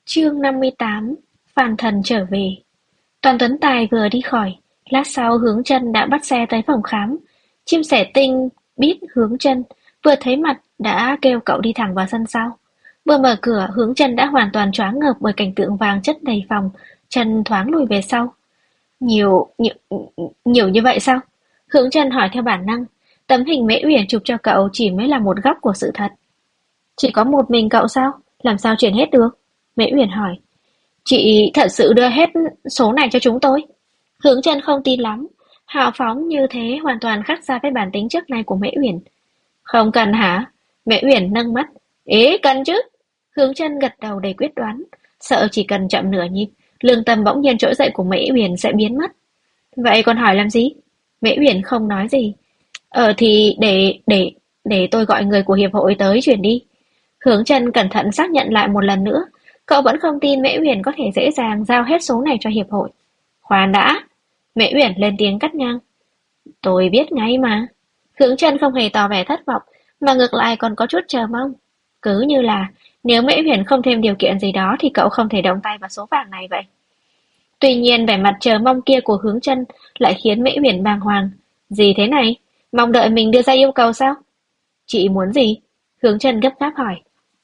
Chương 58. Phàn Thần trở về. Toàn Tuấn Tài vừa đi khỏi, lát sau Hướng Chân đã bắt xe tới phòng khám. Chim sẻ tinh biết Hướng Chân, vừa thấy mặt đã kêu cậu đi thẳng vào sân sau. Vừa mở cửa, Hướng Chân đã hoàn toàn choáng ngợp bởi cảnh tượng vàng chất đầy phòng, chân thoáng lùi về sau. Nhiều, nhiều, nhiều như vậy sao? Hướng Chân hỏi theo bản năng. Tấm hình Mễ Uyển chụp cho cậu chỉ mới là một góc của sự thật. Chỉ có một mình cậu sao? Làm sao chuyển hết được? Mễ Uyển hỏi. Chị thật sự đưa hết số này cho chúng tôi. Hướng Chân không tin lắm. Hào phóng như thế hoàn toàn khác xa với bản tính trước nay của Mễ Uyển. Không cần hả? Mễ Uyển nâng mắt. Ế, cần chứ. Hướng Chân gật đầu đầy quyết đoán. Sợ chỉ cần chậm nửa nhịp, lương tâm bỗng nhiên trỗi dậy của Mễ Uyển sẽ biến mất. Vậy còn hỏi làm gì? Mễ Uyển không nói gì. Thì để tôi gọi người của hiệp hội tới chuyển đi. Hướng Chân cẩn thận xác nhận lại một lần nữa. Cậu vẫn không tin Mễ Uyển có thể dễ dàng giao hết số này cho hiệp hội. Khoan đã. Mễ Uyển lên tiếng cắt ngang. Tôi biết ngay mà. Hướng Chân không hề tỏ vẻ thất vọng, mà ngược lại còn có chút chờ mong. Cứ như là nếu Mễ Uyển không thêm điều kiện gì đó thì cậu không thể động tay vào số vàng này vậy. Tuy nhiên vẻ mặt chờ mong kia của Hướng Chân lại khiến Mễ Uyển bàng hoàng. Gì thế này? Mong đợi mình đưa ra yêu cầu sao? Chị muốn gì? Hướng Chân gấp gáp hỏi.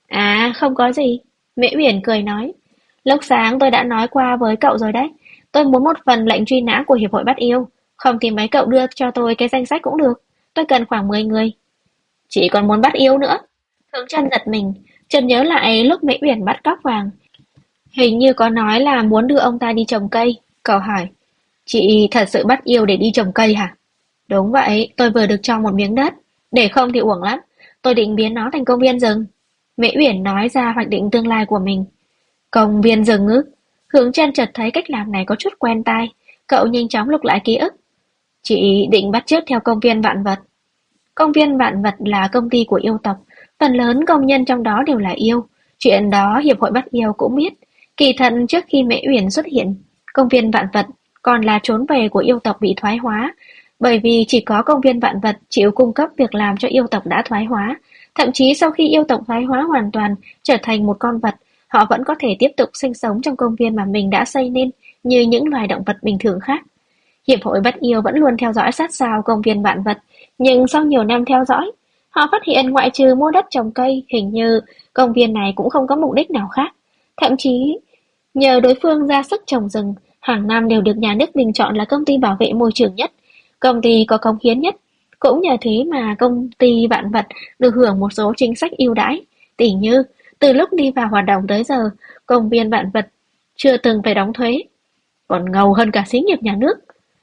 À, không có gì. Mễ Uyển cười nói. Lúc sáng tôi đã nói qua với cậu rồi đấy. Tôi muốn một phần lệnh truy nã của Hiệp hội Bắt Yêu. Không thì mấy cậu đưa cho tôi cái danh sách cũng được. Tôi cần khoảng 10 người. Chị còn muốn bắt yêu nữa. Hướng Chân giật mình, chợt nhớ lại lúc Mễ Uyển bắt cóc vàng. Hình như có nói là muốn đưa ông ta đi trồng cây. Cậu hỏi. Chị thật sự bắt yêu để đi trồng cây hả? Đúng vậy, tôi vừa được cho một miếng đất. Để không thì uổng lắm. Tôi định biến nó thành công viên rừng. Mễ Uyển nói ra hoạch định tương lai của mình. Công viên rừng ư? Hướng Chân chợt thấy cách làm này có chút quen tai. Cậu nhanh chóng lục lại ký ức. Chị định bắt chước theo công viên vạn vật. Công viên vạn vật là công ty của yêu tộc. Phần lớn công nhân trong đó đều là yêu. Chuyện đó Hiệp hội Bắt Yêu cũng biết. Kỳ thật trước khi Mễ Uyển xuất hiện, công viên vạn vật còn là trốn về của yêu tộc bị thoái hóa. Bởi vì chỉ có công viên vạn vật chịu cung cấp việc làm cho yêu tộc đã thoái hóa. Thậm chí sau khi yêu tộc thoái hóa hoàn toàn trở thành một con vật, họ vẫn có thể tiếp tục sinh sống trong công viên mà mình đã xây nên như những loài động vật bình thường khác. Hiệp hội Bắt Yêu vẫn luôn theo dõi sát sao công viên vạn vật, nhưng sau nhiều năm theo dõi, họ phát hiện ngoại trừ mua đất trồng cây, hình như công viên này cũng không có mục đích nào khác. Thậm chí, nhờ đối phương ra sức trồng rừng, hàng năm đều được nhà nước bình chọn là công ty bảo vệ môi trường nhất, công ty có cống hiến nhất. Cũng nhờ thế mà công ty vạn vật được hưởng một số chính sách ưu đãi, tỉ như từ lúc đi vào hoạt động tới giờ, công viên vạn vật chưa từng phải đóng thuế, còn ngầu hơn cả xí nghiệp nhà nước.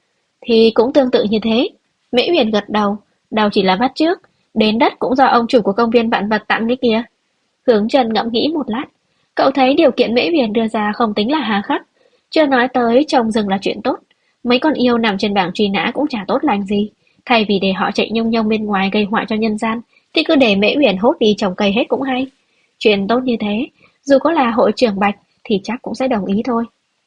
Thì cũng tương tự như thế. Mễ Uyển gật đầu, đầu chỉ là bắt chước, đến đất cũng do ông chủ của công viên vạn vật tặng đấy kìa. Hướng Chân ngẫm nghĩ một lát, cậu thấy điều kiện Mễ Uyển đưa ra không tính là hà khắc, chưa nói tới trồng rừng là chuyện tốt, mấy con yêu nằm trên bảng truy nã cũng chả tốt lành gì. Thay vì để họ chạy nhông nhông bên ngoài gây họa cho nhân gian, thì cứ để Mễ Uyển hốt đi trồng cây hết cũng hay. Chuyện tốt như thế, dù có là hội trưởng Bạch thì chắc cũng sẽ đồng ý thôi.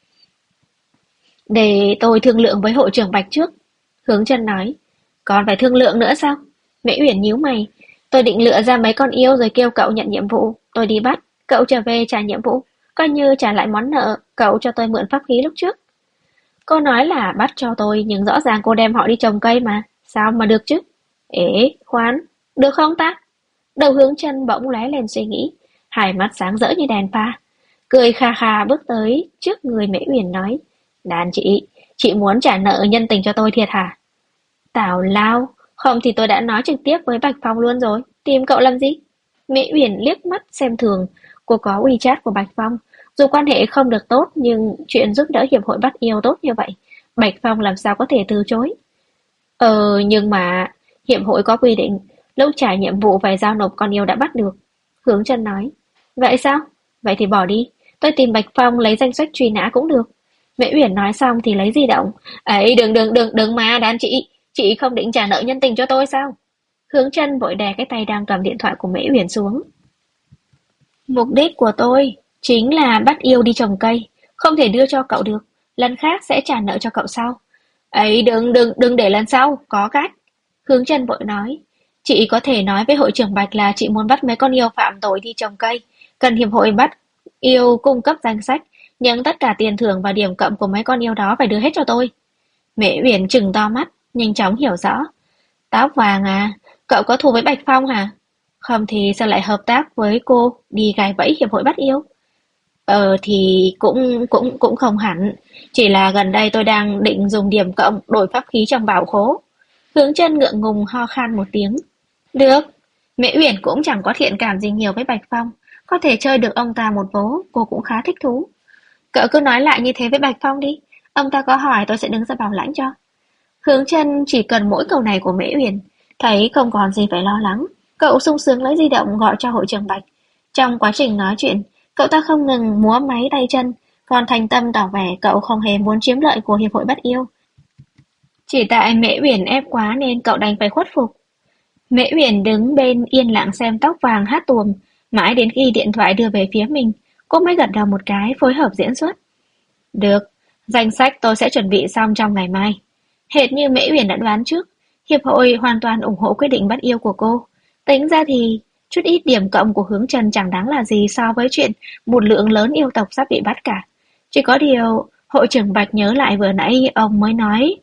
Để tôi thương lượng với hội trưởng Bạch trước. Hướng Chân nói. Còn phải thương lượng nữa sao? Mễ Uyển nhíu mày. Tôi định lựa ra mấy con yêu rồi kêu cậu nhận nhiệm vụ. Tôi đi bắt, cậu trở về trả nhiệm vụ. Coi như trả lại món nợ cậu cho tôi mượn pháp khí lúc trước. Cô nói là bắt cho tôi, nhưng rõ ràng cô đem họ đi trồng cây mà. Sao mà được chứ? Ế, khoan, được không ta? Đầu Hướng Chân bỗng lóe lên suy nghĩ, hai mắt sáng rỡ như đèn pha. Cười kha kha bước tới trước người Mễ Uyển nói. Đàn chị muốn trả nợ nhân tình cho tôi thiệt hả? Tào lao, không thì tôi đã nói trực tiếp với Bạch Phong luôn rồi, tìm cậu làm gì? Mễ Uyển liếc mắt xem thường, cô có WeChat của Bạch Phong. Dù quan hệ không được tốt nhưng chuyện giúp đỡ hiệp hội bắt yêu tốt như vậy, Bạch Phong làm sao có thể từ chối. Nhưng mà hiệp hội có quy định, lúc trả nhiệm vụ phải giao nộp con yêu đã bắt được. Hướng Chân nói. Vậy sao? Vậy thì bỏ đi, tôi tìm Bạch Phong lấy danh sách truy nã cũng được. Mễ Uyển nói xong thì lấy di động. Ấy đừng mà đàn chị không định trả nợ nhân tình cho tôi sao? Hướng Chân vội đè cái tay đang cầm điện thoại của Mễ Uyển xuống. Mục đích của tôi chính là bắt yêu đi trồng cây, không thể đưa cho cậu được, lần khác sẽ trả nợ cho cậu sau. Ấy đừng để lần sau, có cách. Hướng Chân vội nói, chị có thể nói với hội trưởng Bạch là chị muốn bắt mấy con yêu phạm tội đi trồng cây, cần hiệp hội bắt Yêu cung cấp danh sách, nhưng tất cả tiền thưởng và điểm cộng của mấy con yêu đó phải đưa hết cho tôi. Mễ Uyển trừng to mắt, nhanh chóng hiểu rõ. Tóc vàng à, cậu có thù với Bạch Phong hả? Không thì sao lại hợp tác với cô đi gài bẫy hiệp hội bắt yêu? Thì cũng không hẳn, chỉ là gần đây tôi đang định dùng điểm cộng đổi pháp khí trong bảo khố. Hướng Chân ngượng ngùng ho khan một tiếng. Được, Mễ Uyển cũng chẳng có thiện cảm gì nhiều với Bạch Phong, có thể chơi được ông ta một vố, cô cũng khá thích thú. Cậu cứ nói lại như thế với Bạch Phong đi, ông ta có hỏi tôi sẽ đứng ra bảo lãnh cho. Hướng Chân chỉ cần mỗi câu này của Mễ Uyển, thấy không còn gì phải lo lắng, cậu sung sướng lấy di động gọi cho hội trưởng Bạch. Trong quá trình nói chuyện, cậu ta không ngừng múa máy tay chân, còn thành tâm tỏ vẻ cậu không hề muốn chiếm lợi của hiệp hội bắt yêu. Chỉ tại Mễ Uyển ép quá nên cậu đành phải khuất phục. Mễ Uyển đứng bên yên lặng xem tóc vàng hát tuồng, mãi đến khi điện thoại đưa về phía mình, cô mới gật đầu một cái phối hợp diễn xuất. Được, danh sách tôi sẽ chuẩn bị xong trong ngày mai. Hệt như Mễ Uyển đã đoán trước, hiệp hội hoàn toàn ủng hộ quyết định bắt yêu của cô. Tính ra thì chút ít điểm cộng của Hướng Trần chẳng đáng là gì so với chuyện một lượng lớn yêu tộc sắp bị bắt cả. Chỉ có điều, hội trưởng Bạch nhớ lại vừa nãy ông mới nói.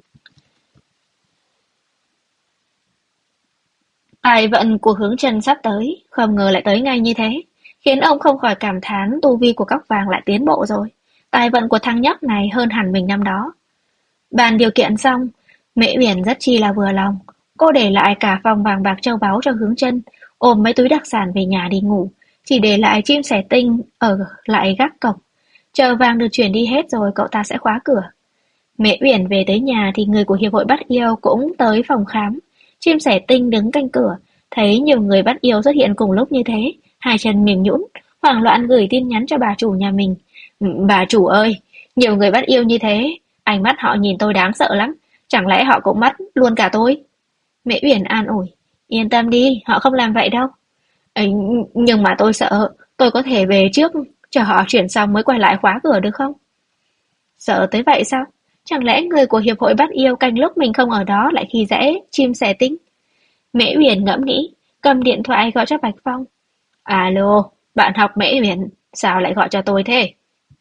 Tài vận của Hướng Trần sắp tới, không ngờ lại tới ngay như thế, khiến ông không khỏi cảm thán tu vi của Cóc Vàng lại tiến bộ rồi. Tài vận của thằng nhóc này hơn hẳn mình năm đó. Bàn điều kiện xong, Mễ Uyển rất chi là vừa lòng. Cô để lại cả phòng vàng bạc châu báu cho Hướng Chân, ôm mấy túi đặc sản về nhà đi ngủ, chỉ để lại chim sẻ tinh ở lại gác cổng. Chờ vàng được chuyển đi hết rồi cậu ta sẽ khóa cửa. Mễ Uyển về tới nhà thì người của hiệp hội bắt yêu cũng tới phòng khám. Chim sẻ tinh đứng canh cửa, thấy nhiều người bắt yêu xuất hiện cùng lúc như thế, hai chân mềm nhũn, hoảng loạn gửi tin nhắn cho bà chủ nhà mình. Bà chủ ơi, nhiều người bắt yêu như thế, ánh mắt họ nhìn tôi đáng sợ lắm, chẳng lẽ họ cũng bắt luôn cả tôi? Mễ Uyển an ủi, yên tâm đi, họ không làm vậy đâu. Ấy, nhưng mà tôi sợ, tôi có thể về trước, chờ họ chuyển xong mới quay lại khóa cửa được không? Sợ tới vậy sao? Chẳng lẽ người của hiệp hội bắt yêu canh lúc mình không ở đó lại khi dễ chim sẻ tinh? Mễ Uyển ngẫm nghĩ, cầm điện thoại gọi cho Bạch Phong. Alo, bạn học Mễ Uyển, sao lại gọi cho tôi thế?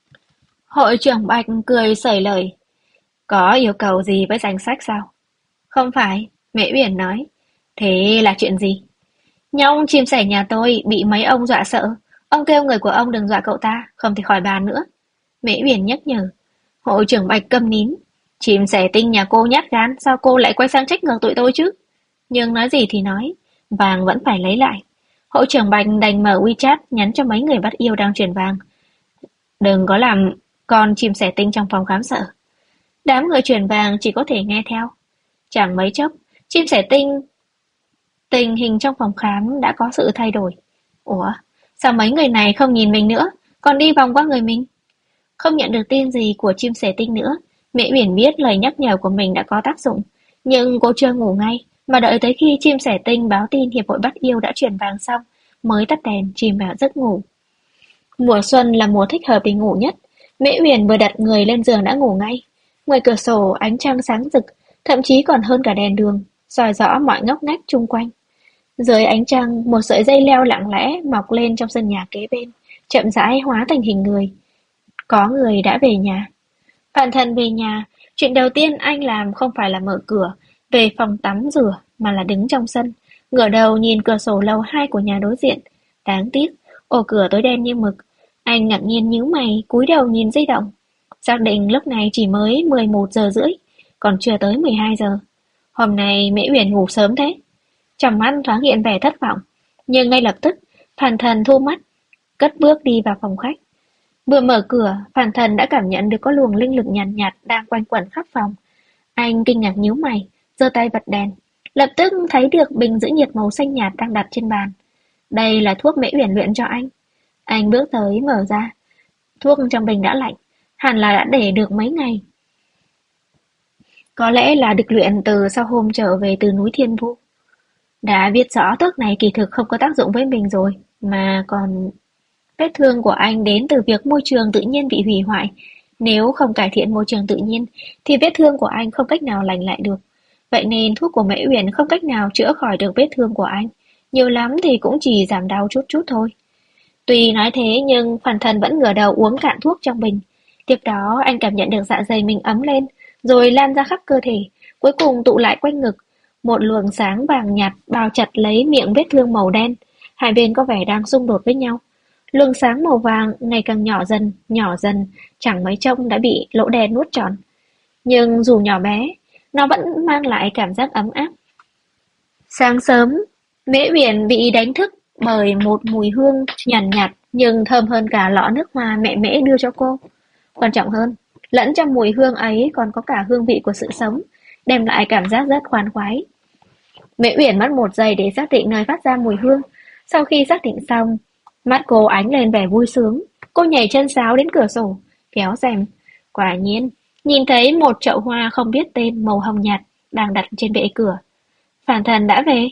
Hội trưởng Bạch cười xởi lời. Có yêu cầu gì với danh sách sao? Không phải, Mễ Uyển nói. Thế là chuyện gì? Nhong chim sẻ nhà tôi bị mấy ông dọa sợ. Ông kêu người của ông đừng dọa cậu ta, không thì khỏi bàn nữa. Mễ Uyển nhắc nhở. Hội trưởng Bạch câm nín. Chim sẻ tinh nhà cô nhát gan, sao cô lại quay sang trách ngược tụi tôi chứ? Nhưng nói gì thì nói, vàng vẫn phải lấy lại. Hội trưởng Bạch đành mở WeChat nhắn cho mấy người bắt yêu đang chuyển vàng. Đừng có làm con chim sẻ tinh trong phòng khám sợ. Đám người chuyển vàng chỉ có thể nghe theo. Chẳng mấy chốc, chim sẻ tinh tình hình trong phòng khám đã có sự thay đổi. Ủa, sao mấy người này không nhìn mình nữa, còn đi vòng qua người mình? Không nhận được tin gì của chim sẻ tinh nữa, Mễ Uyển biết lời nhắc nhở của mình đã có tác dụng, nhưng cô chưa ngủ ngay, mà đợi tới khi chim sẻ tinh báo tin hiệp hội bắt yêu đã chuyển vàng xong, mới tắt đèn chìm vào giấc ngủ. Mùa xuân là mùa thích hợp để ngủ nhất. Mễ Uyển vừa đặt người lên giường đã ngủ ngay. Ngoài cửa sổ ánh trăng sáng rực, thậm chí còn hơn cả đèn đường, soi rõ mọi ngóc ngách chung quanh. Dưới ánh trăng, một sợi dây leo lặng lẽ mọc lên trong sân nhà kế bên, chậm rãi hóa thành hình người. Có người đã về nhà. Phản Thần về nhà, chuyện đầu tiên anh làm không phải là mở cửa về phòng tắm rửa, mà là đứng trong sân, ngửa đầu nhìn cửa sổ lầu 2 của nhà đối diện. Đáng tiếc, ổ cửa tối đen như mực. Anh ngạc nhiên nhíu mày, cúi đầu nhìn di động. Xác định lúc này chỉ mới 11 giờ rưỡi, còn chưa tới 12 giờ. Hôm nay Mễ Uyển ngủ sớm thế. Trong mắt thoáng hiện vẻ thất vọng, nhưng ngay lập tức, Phản Thần thu mắt, cất bước đi vào phòng khách. Vừa mở cửa, Phản Thần đã cảm nhận được có luồng linh lực nhàn nhạt đang quanh quẩn khắp phòng. Anh kinh ngạc nhíu mày, giơ tay bật đèn, lập tức thấy được bình giữ nhiệt màu xanh nhạt đang đặt trên bàn. Đây là thuốc Mễ Uyển luyện cho anh. Anh bước tới mở ra. Thuốc trong bình đã lạnh, hẳn là đã để được mấy ngày. Có lẽ là được luyện từ sau hôm trở về từ núi Thiên Vu. Đã biết rõ thuốc này kỳ thực không có tác dụng với mình rồi, mà còn... Vết thương của anh đến từ việc môi trường tự nhiên bị hủy hoại. Nếu không cải thiện môi trường tự nhiên, thì vết thương của anh không cách nào lành lại được. Vậy nên thuốc của Mễ Uyển không cách nào chữa khỏi được vết thương của anh. Nhiều lắm thì cũng chỉ giảm đau chút chút thôi. Tuy nói thế nhưng Phàn Thần vẫn ngửa đầu uống cạn thuốc trong bình. Tiếp đó anh cảm nhận được dạ dày mình ấm lên, rồi lan ra khắp cơ thể, cuối cùng tụ lại quanh ngực. Một luồng sáng vàng nhạt bao chặt lấy miệng vết thương màu đen. Hai bên có vẻ đang xung đột với nhau. Luồng sáng màu vàng ngày càng nhỏ dần, chẳng mấy chốc đã bị lỗ đen nuốt trọn. Nhưng dù nhỏ bé, nó vẫn mang lại cảm giác ấm áp. Sáng sớm, Mễ Uyển bị đánh thức bởi một mùi hương nhàn nhạt nhưng thơm hơn cả lọ nước hoa mẹ Mễ đưa cho cô. Quan trọng hơn, lẫn trong mùi hương ấy còn có cả hương vị của sự sống, đem lại cảm giác rất khoan khoái. Mễ Uyển mất một giây để xác định nơi phát ra mùi hương. Sau khi xác định xong, mắt cô ánh lên vẻ vui sướng. Cô nhảy chân sáo đến cửa sổ, kéo rèm. Quả nhiên, nhìn thấy một chậu hoa không biết tên màu hồng nhạt đang đặt trên bệ cửa. Phản Thần đã về.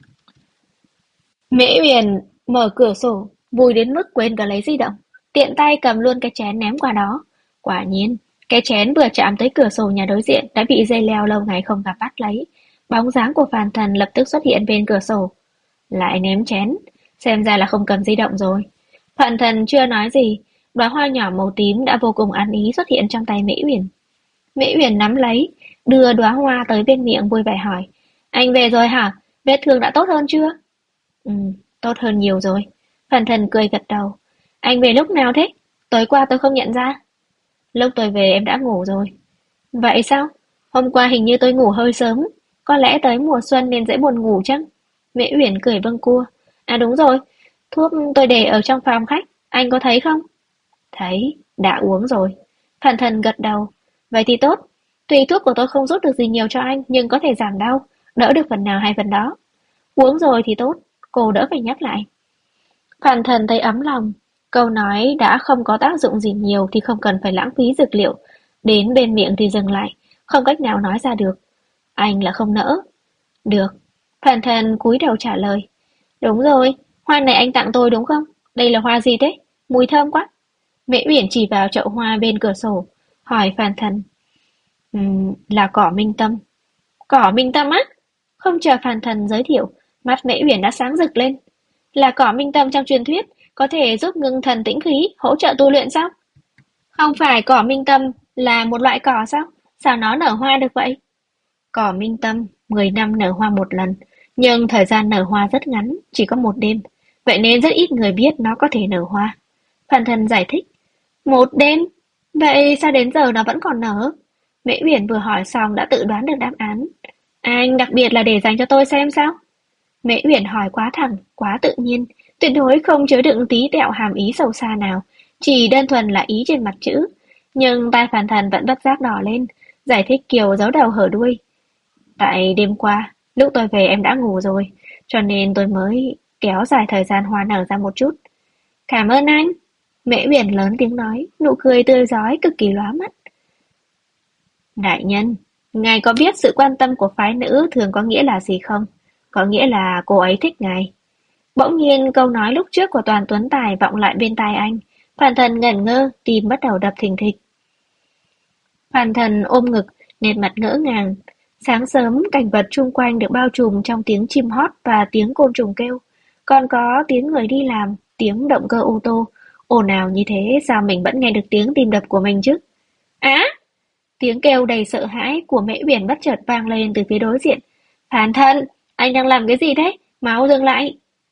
Mễ Uyển mở cửa sổ, vui đến mức quên cả lấy di động. Tiện tay cầm luôn cái chén ném qua đó. Quả nhiên, cái chén vừa chạm tới cửa sổ nhà đối diện đã bị dây leo lâu ngày không gặp bắt lấy. Bóng dáng của Phàn Thần lập tức xuất hiện bên cửa sổ. Lại ném chén, xem ra là không cầm di động rồi. Phàn Thần chưa nói gì, đóa hoa nhỏ màu tím đã vô cùng ăn ý xuất hiện trong tay Mễ Uyển. Mễ Uyển nắm lấy, đưa đóa hoa tới bên miệng vui vẻ hỏi. Anh về rồi hả? Vết thương đã tốt hơn chưa? Ừ, tốt hơn nhiều rồi. Phàn Thần cười gật đầu. Anh về lúc nào thế? Tối qua tôi không nhận ra. Lúc tôi về em đã ngủ rồi. Vậy sao? Hôm qua hình như tôi ngủ hơi sớm. Có lẽ tới mùa xuân nên dễ buồn ngủ chăng? Mễ Uyển cười bâng cua. À đúng rồi, thuốc tôi để ở trong phòng khách. Anh có thấy không? Thấy, đã uống rồi. Phàn Thần gật đầu. Vậy thì tốt. Tuy thuốc của tôi không giúp được gì nhiều cho anh, nhưng có thể giảm đau, đỡ được phần nào hay phần đó. Uống rồi thì tốt, cô đỡ phải nhắc lại. Phàn Thần thấy ấm lòng. Câu nói đã không có tác dụng gì nhiều thì không cần phải lãng phí dược liệu. Đến bên miệng thì dừng lại, không cách nào nói ra được. Anh là không nỡ. Được. Phàn Thần cúi đầu trả lời. Đúng rồi, hoa này anh tặng tôi đúng không? Đây là hoa gì thế? Mùi thơm quá. Mễ Uyển chỉ vào chậu hoa bên cửa sổ, hỏi Phàn Thần. Là cỏ minh tâm. Cỏ minh tâm á? Không chờ Phàn Thần giới thiệu, mắt Mễ Uyển đã sáng rực lên. Là cỏ minh tâm trong truyền thuyết, có thể giúp ngưng thần tĩnh khí, hỗ trợ tu luyện sao? Không phải cỏ minh tâm là một loại cỏ sao? Sao nó nở hoa được vậy? Cỏ minh tâm 10 năm nở hoa một lần, nhưng thời gian nở hoa rất ngắn, chỉ có một đêm. Vậy nên rất ít người biết nó có thể nở hoa. Phàn Thần giải thích. Một đêm? Vậy sao đến giờ nó vẫn còn nở? Mễ Uyển vừa hỏi xong đã tự đoán được đáp án. Anh đặc biệt là để dành cho tôi xem sao? Mễ Uyển hỏi quá thẳng, quá tự nhiên, tuyệt đối không chứa đựng tí tẹo hàm ý sâu xa nào, chỉ đơn thuần là ý trên mặt chữ. Nhưng tai Phàn Thần vẫn bất giác đỏ lên, giải thích kiểu giấu đầu hở đuôi. Tại đêm qua, lúc tôi về em đã ngủ rồi, cho nên tôi mới kéo dài thời gian hoa nở ra một chút. Cảm ơn anh. Mễ Uyển lớn tiếng nói, nụ cười tươi rói cực kỳ lóa mắt. Đại nhân, ngài có biết sự quan tâm của phái nữ thường có nghĩa là gì không? Có nghĩa là cô ấy thích ngài. Bỗng nhiên câu nói lúc trước của Toàn Tuấn Tài vọng lại bên tai anh. Phàn Thần ngẩn ngơ, tim bắt đầu đập thình thịch. Phàn Thần ôm ngực, nét mặt ngỡ ngàng. Sáng sớm, cảnh vật chung quanh được bao trùm trong tiếng chim hót và tiếng côn trùng kêu. Còn có tiếng người đi làm, tiếng động cơ ô tô. Ồn ào như thế sao mình vẫn nghe được tiếng tim đập của mình chứ? Á! Tiếng kêu đầy sợ hãi của Mễ Uyển bất chợt vang lên từ phía đối diện. Phàn Thần, anh đang làm cái gì thế? Mau dừng lại!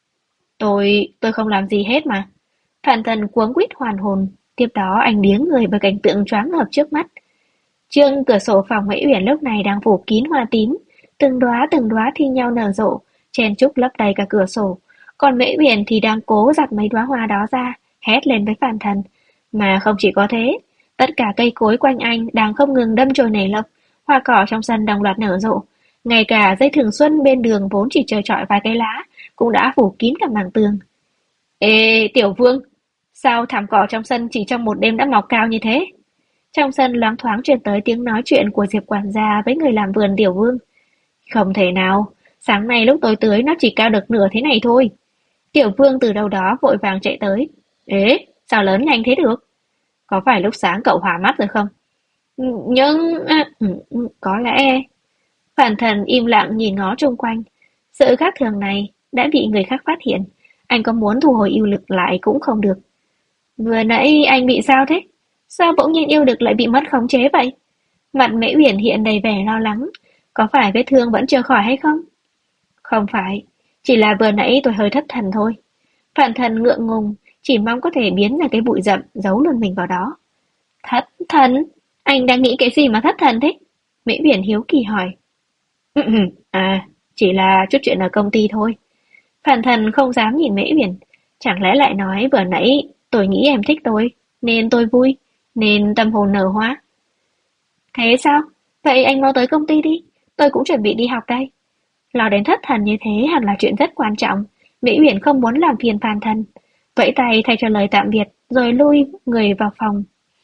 Tôi không làm gì hết mà. Phàn Thần cuống quýt hoàn hồn. Tiếp đó anh điếng người bởi cảnh tượng choáng ngợp trước mắt. Chương cửa sổ phòng Mễ Uyển lúc này đang phủ kín hoa tím, từng đóa thi nhau nở rộ, chen chúc lấp đầy cả cửa sổ. Còn Mễ Uyển thì đang cố giặt mấy đóa hoa đó ra, hét lên với Phàn Thần. Mà không chỉ có thế, tất cả cây cối quanh anh đang không ngừng đâm chồi nảy lộc, hoa cỏ trong sân đồng loạt nở rộ. Ngay cả dây thường xuân bên đường vốn chỉ trơ trọi vài cây lá, cũng đã phủ kín cả mảng tường. Ê, Tiểu Vương, sao thảm cỏ trong sân chỉ trong một đêm đã mọc cao như thế? Trong sân loáng thoáng truyền tới tiếng nói chuyện của Diệp quản gia với người làm vườn Tiểu Vương. Không thể nào, sáng nay lúc tôi tưới nó chỉ cao được nửa thế này thôi. Tiểu Vương từ đâu đó vội vàng chạy tới. Ế, sao lớn nhanh thế được? Có phải lúc sáng cậu hỏa mắt rồi không? Nhưng... có lẽ... Phàn Thần im lặng nhìn ngó chung quanh. Sự khác thường này đã bị người khác phát hiện. anh có muốn thu hồi yêu lực lại cũng không được. Vừa nãy anh bị sao thế? Sao bỗng nhiên yêu lực lại bị mất khống chế vậy? Mặt Mễ Uyển hiện đầy vẻ lo lắng. Có phải vết thương vẫn chưa khỏi hay không? Không phải, chỉ là vừa nãy tôi hơi thất thần thôi. Phản Thần ngượng ngùng, chỉ mong có thể biến ra cái bụi rậm giấu luôn mình vào đó. Thất thần? Anh đang nghĩ cái gì mà thất thần thế? Mễ Uyển hiếu kỳ hỏi. À, chỉ là chút chuyện ở công ty thôi. Phản Thần không dám nhìn Mễ Uyển. Chẳng lẽ lại nói vừa nãy tôi nghĩ em thích tôi, nên tôi vui, nên tâm hồn nở hoa. Thế sao? Vậy anh mau tới công ty đi, tôi cũng chuẩn bị đi học đây. Lo đến thất thần như thế hẳn là chuyện rất quan trọng. Mỹ Uyển không muốn làm phiền Phan Thần. Vẫy tay thay cho lời tạm biệt, rồi lui người vào phòng.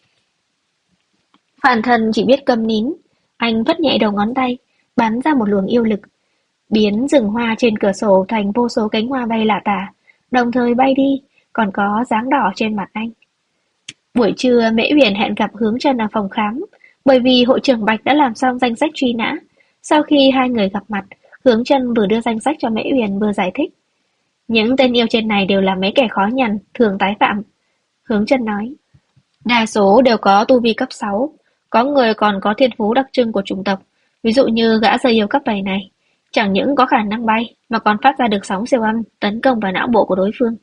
Phan Thần chỉ biết câm nín. Anh vất nhẹ đầu ngón tay, bắn ra một luồng yêu lực, biến rừng hoa trên cửa sổ thành vô số cánh hoa bay lả tả, đồng thời bay đi, còn có dáng đỏ trên mặt anh. Buổi trưa, Mễ Uyển hẹn gặp Hướng Trân ở phòng khám, bởi vì hội trưởng Bạch đã làm xong danh sách truy nã. Sau khi hai người gặp mặt, Hướng Trân vừa đưa danh sách cho Mễ Uyển vừa giải thích. Những tên yêu trên này đều là mấy kẻ khó nhằn, thường tái phạm. Hướng Trân nói, đa số đều có tu vi cấp 6, có người còn có thiên phú đặc trưng của chủng tộc, ví dụ như gã dây yêu cấp 7 này. Chẳng những có khả năng bay, mà còn phát ra được sóng siêu âm, tấn công vào não bộ của đối phương.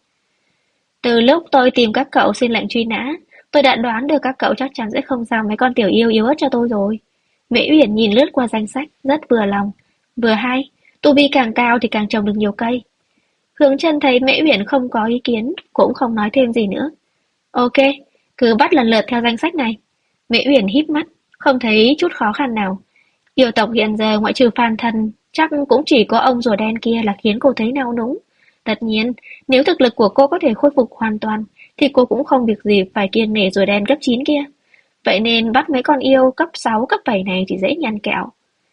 Từ lúc tôi tìm các cậu xin lệnh truy nã, tôi đã đoán được các cậu chắc chắn sẽ không giao mấy con tiểu yêu yếu ớt cho tôi rồi. Mễ Uyển nhìn lướt qua danh sách, rất vừa lòng, vừa hay, tu vi càng cao thì càng trồng được nhiều cây. Hướng Trân thấy Mễ Uyển không có ý kiến, cũng không nói thêm gì nữa. Ok, cứ bắt lần lượt theo danh sách này. Mễ Uyển híp mắt, không thấy chút khó khăn nào. Yêu tộc hiện giờ ngoại trừ Phan Thần, chắc cũng chỉ có ông rùa đen kia là khiến cô thấy nao núng. Tất nhiên, nếu thực lực của cô có thể khôi phục hoàn toàn, thì cô cũng không việc gì phải kiêng nể rùa đen cấp 9 kia. Vậy nên bắt mấy con yêu cấp 6, cấp 7 này thì dễ nhăn kẹo.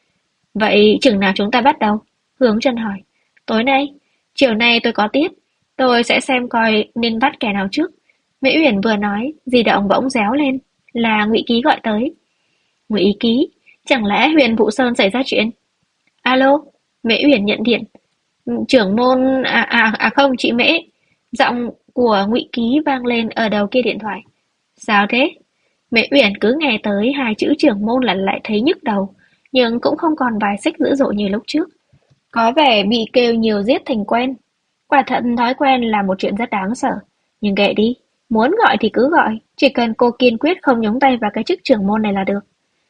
Vậy chừng nào chúng ta bắt đầu? Hướng Trân hỏi. Tối nay, chiều nay tôi có tiết. Tôi sẽ xem coi nên bắt kẻ nào trước. Mễ Uyển vừa nói, di động bỗng réo lên. Là Ngụy Ký gọi tới. Ngụy Ký, chẳng lẽ Huyền Vũ Sơn xảy ra chuyện? Alo, Mễ Uyển nhận điện. Trưởng môn, không chị Mễ. Giọng của Ngụy Ký vang lên ở đầu kia điện thoại. Sao thế? Mễ Uyển cứ nghe tới hai chữ trưởng môn là lại thấy nhức đầu, nhưng cũng không còn bài xích dữ dội như lúc trước. Có vẻ bị kêu nhiều giết thành quen. Quả thật thói quen là một chuyện rất đáng sợ. Nhưng kệ đi, muốn gọi thì cứ gọi, chỉ cần cô kiên quyết không nhúng tay vào cái chức trưởng môn này là được.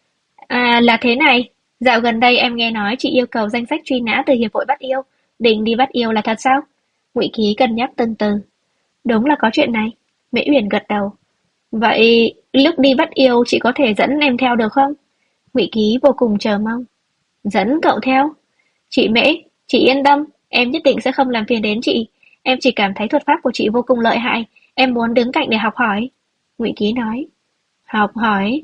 À là thế này, dạo gần đây em nghe nói chị yêu cầu danh sách truy nã từ Hiệp hội Bắt Yêu, định đi bắt yêu là thật sao? Ngụy Ký cân nhắc từng từ. Đúng là có chuyện này. Mễ Uyển gật đầu. Vậy lúc đi bắt yêu chị có thể dẫn em theo được không? Ngụy Ký vô cùng chờ mong. Dẫn cậu theo? Chị Mễ, chị yên tâm, em nhất định sẽ không làm phiền đến chị. Em chỉ cảm thấy thuật pháp của chị vô cùng lợi hại, em muốn đứng cạnh để học hỏi. Ngụy Ký nói. Học hỏi?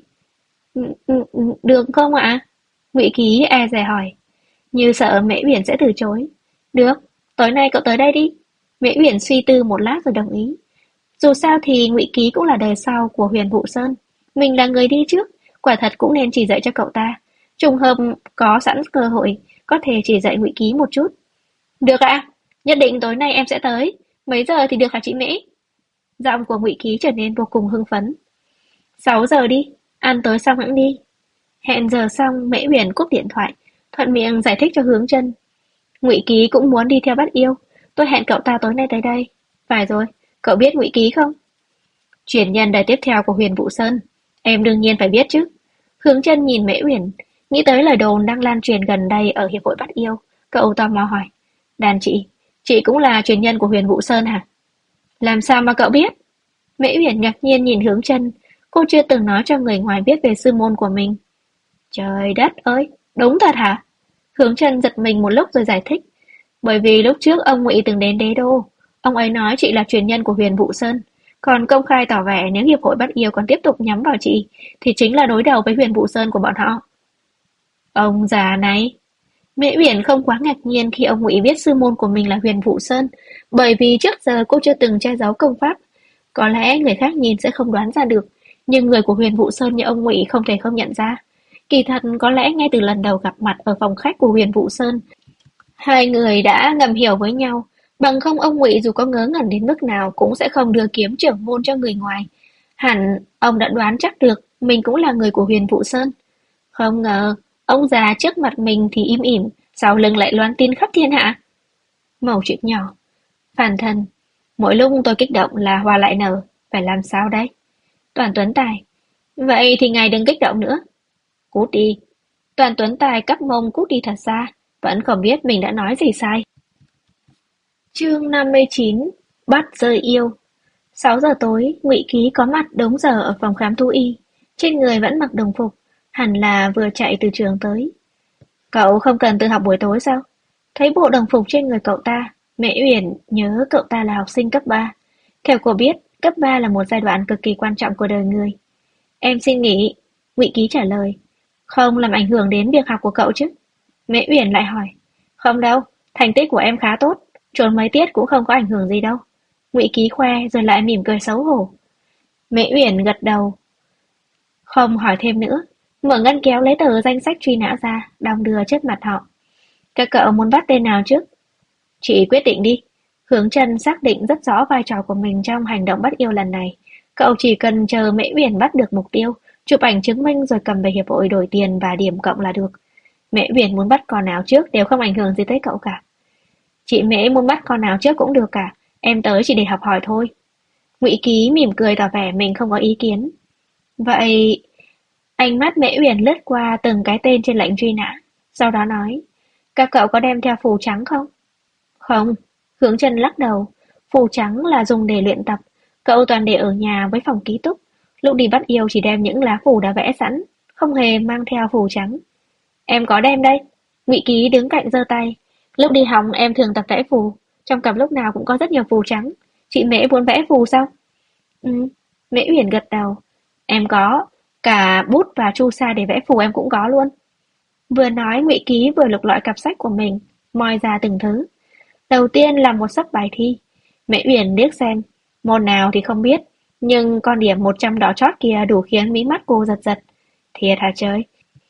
Được không ạ? Ngụy Ký e dè hỏi. Như sợ Mễ Uyển sẽ từ chối. Được, tối nay cậu tới đây đi. Mễ Uyển suy tư một lát rồi đồng ý. Dù sao thì Ngụy Ký cũng là đời sau của Huyền Vũ Sơn. Mình là người đi trước, quả thật cũng nên chỉ dạy cho cậu ta. Trùng hợp có sẵn cơ hội, có thể chỉ dạy Ngụy Ký một chút. Được ạ, nhất định tối nay em sẽ tới. Mấy giờ thì được hả chị Mễ? Giọng của Ngụy Ký trở nên vô cùng hưng phấn. 6 giờ đi, ăn tối xong hẵng đi. Hẹn giờ xong, Mễ Uyển cúp điện thoại, thuận miệng giải thích cho Hướng Trân. Ngụy Ký cũng muốn đi theo bắt yêu, tôi hẹn cậu ta tối nay tới đây. Phải rồi, cậu biết Ngụy Ký không? Truyền nhân đời tiếp theo của Huyền Vũ Sơn, em đương nhiên phải biết chứ. Hướng Trân nhìn Mễ Uyển, nghĩ tới lời đồn đang lan truyền gần đây ở Hiệp hội Bắt Yêu, cậu tò mò hỏi. Đàn chị cũng là truyền nhân của Huyền Vũ Sơn hả? Làm sao mà cậu biết? Mễ Uyển ngạc nhiên nhìn Hướng Trân, cô chưa từng nói cho người ngoài biết về sư môn của mình. Trời đất ơi, đúng thật hả? Hướng Trân giật mình một lúc rồi giải thích. Bởi vì lúc trước ông Ngụy từng đến Đế Đô, ông ấy nói chị là truyền nhân của Huyền Vũ Sơn, còn công khai tỏ vẻ nếu Hiệp hội Bắt Yêu còn tiếp tục nhắm vào chị, thì chính là đối đầu với Huyền Vũ Sơn của bọn họ. Ông già này. Mễ Uyển không quá ngạc nhiên khi ông Ngụy biết sư môn của mình là Huyền Vũ Sơn, bởi vì trước giờ cô chưa từng che giấu công pháp. Có lẽ người khác nhìn sẽ không đoán ra được, nhưng người của Huyền Vũ Sơn như ông Ngụy không thể không nhận ra. Kỳ thật có lẽ ngay từ lần đầu gặp mặt ở phòng khách của Huyền Vũ Sơn, hai người đã ngầm hiểu với nhau, Bằng không ông Ngụy dù có ngớ ngẩn đến mức nào cũng sẽ không đưa kiếm trưởng môn cho người ngoài. Hẳn ông đã đoán chắc được mình cũng là người của Huyền Vũ Sơn. Không ngờ, ông già trước mặt mình thì im ỉm, sau lưng lại loan tin khắp thiên hạ. Mẩu chuyện nhỏ. Phản thân, mỗi lúc tôi kích động là hoa lại nở, phải làm sao đây? Toàn Tuấn Tài. Vậy thì ngài đừng kích động nữa. Cút đi. Toàn Tuấn Tài cắp mông cút đi thật xa, vẫn không biết mình đã nói gì sai. Chương 59. Bắt rơi yêu. 6 giờ tối, Ngụy Ký có mặt đúng giờ ở phòng khám thú y. Trên người vẫn mặc đồng phục, hẳn là vừa chạy từ trường tới. Cậu không cần tự học buổi tối sao? Thấy bộ đồng phục trên người cậu ta, Mễ Uyển nhớ cậu ta là học sinh cấp 3. Theo cô biết, cấp 3 là một giai đoạn cực kỳ quan trọng của đời người. Em xin nghỉ, Ngụy Ký trả lời. Không làm ảnh hưởng đến việc học của cậu chứ? Mễ Uyển lại hỏi. Không đâu, thành tích của em khá tốt, trốn mấy tiết cũng không có ảnh hưởng gì đâu. Ngụy Ký khoe rồi lại mỉm cười xấu hổ. Mễ Uyển gật đầu, không hỏi thêm nữa, mở ngăn kéo lấy tờ danh sách truy nã ra, đong đưa trước mặt họ. Các cậu muốn bắt tên nào trước? Chị quyết định đi. Hướng Trân xác định rất rõ vai trò của mình trong hành động bắt yêu lần này. Cậu chỉ cần chờ Mễ Uyển bắt được mục tiêu, chụp ảnh chứng minh rồi cầm về hiệp hội đổi tiền và điểm cộng là được. Mễ Uyển muốn bắt con nào trước đều không ảnh hưởng gì tới cậu cả. Chị Mễ muốn bắt con nào trước cũng được cả, em tới chỉ để học hỏi thôi. Ngụy Ký mỉm cười tỏ vẻ mình không có ý kiến. Vậy, ánh mắt Mễ Uyển lướt qua từng cái tên trên lệnh truy nã, sau đó nói, các cậu có đem theo phù trắng không? Không, Hướng Trân lắc đầu, phù trắng là dùng để luyện tập, cậu toàn để ở nhà với phòng ký túc, lúc đi bắt yêu chỉ đem những lá phù đã vẽ sẵn, không hề mang theo phù trắng. Em có đem đây. Ngụy Ký đứng cạnh giơ tay. Lúc đi học em thường tập vẽ phù, trong cặp lúc nào cũng có rất nhiều phù trắng. Chị Mễ muốn vẽ phù sao? Ừ, Mễ Uyển gật đầu. Em có, cả bút và chu sa để vẽ phù em cũng có luôn. Vừa nói Ngụy Ký vừa lục lọi cặp sách của mình, moi ra từng thứ. Đầu tiên là một sấp bài thi. Mễ Uyển liếc xem, môn nào thì không biết, nhưng con điểm 100 đỏ chót kia đủ khiến mí mắt cô giật giật. Thiệt hả trời?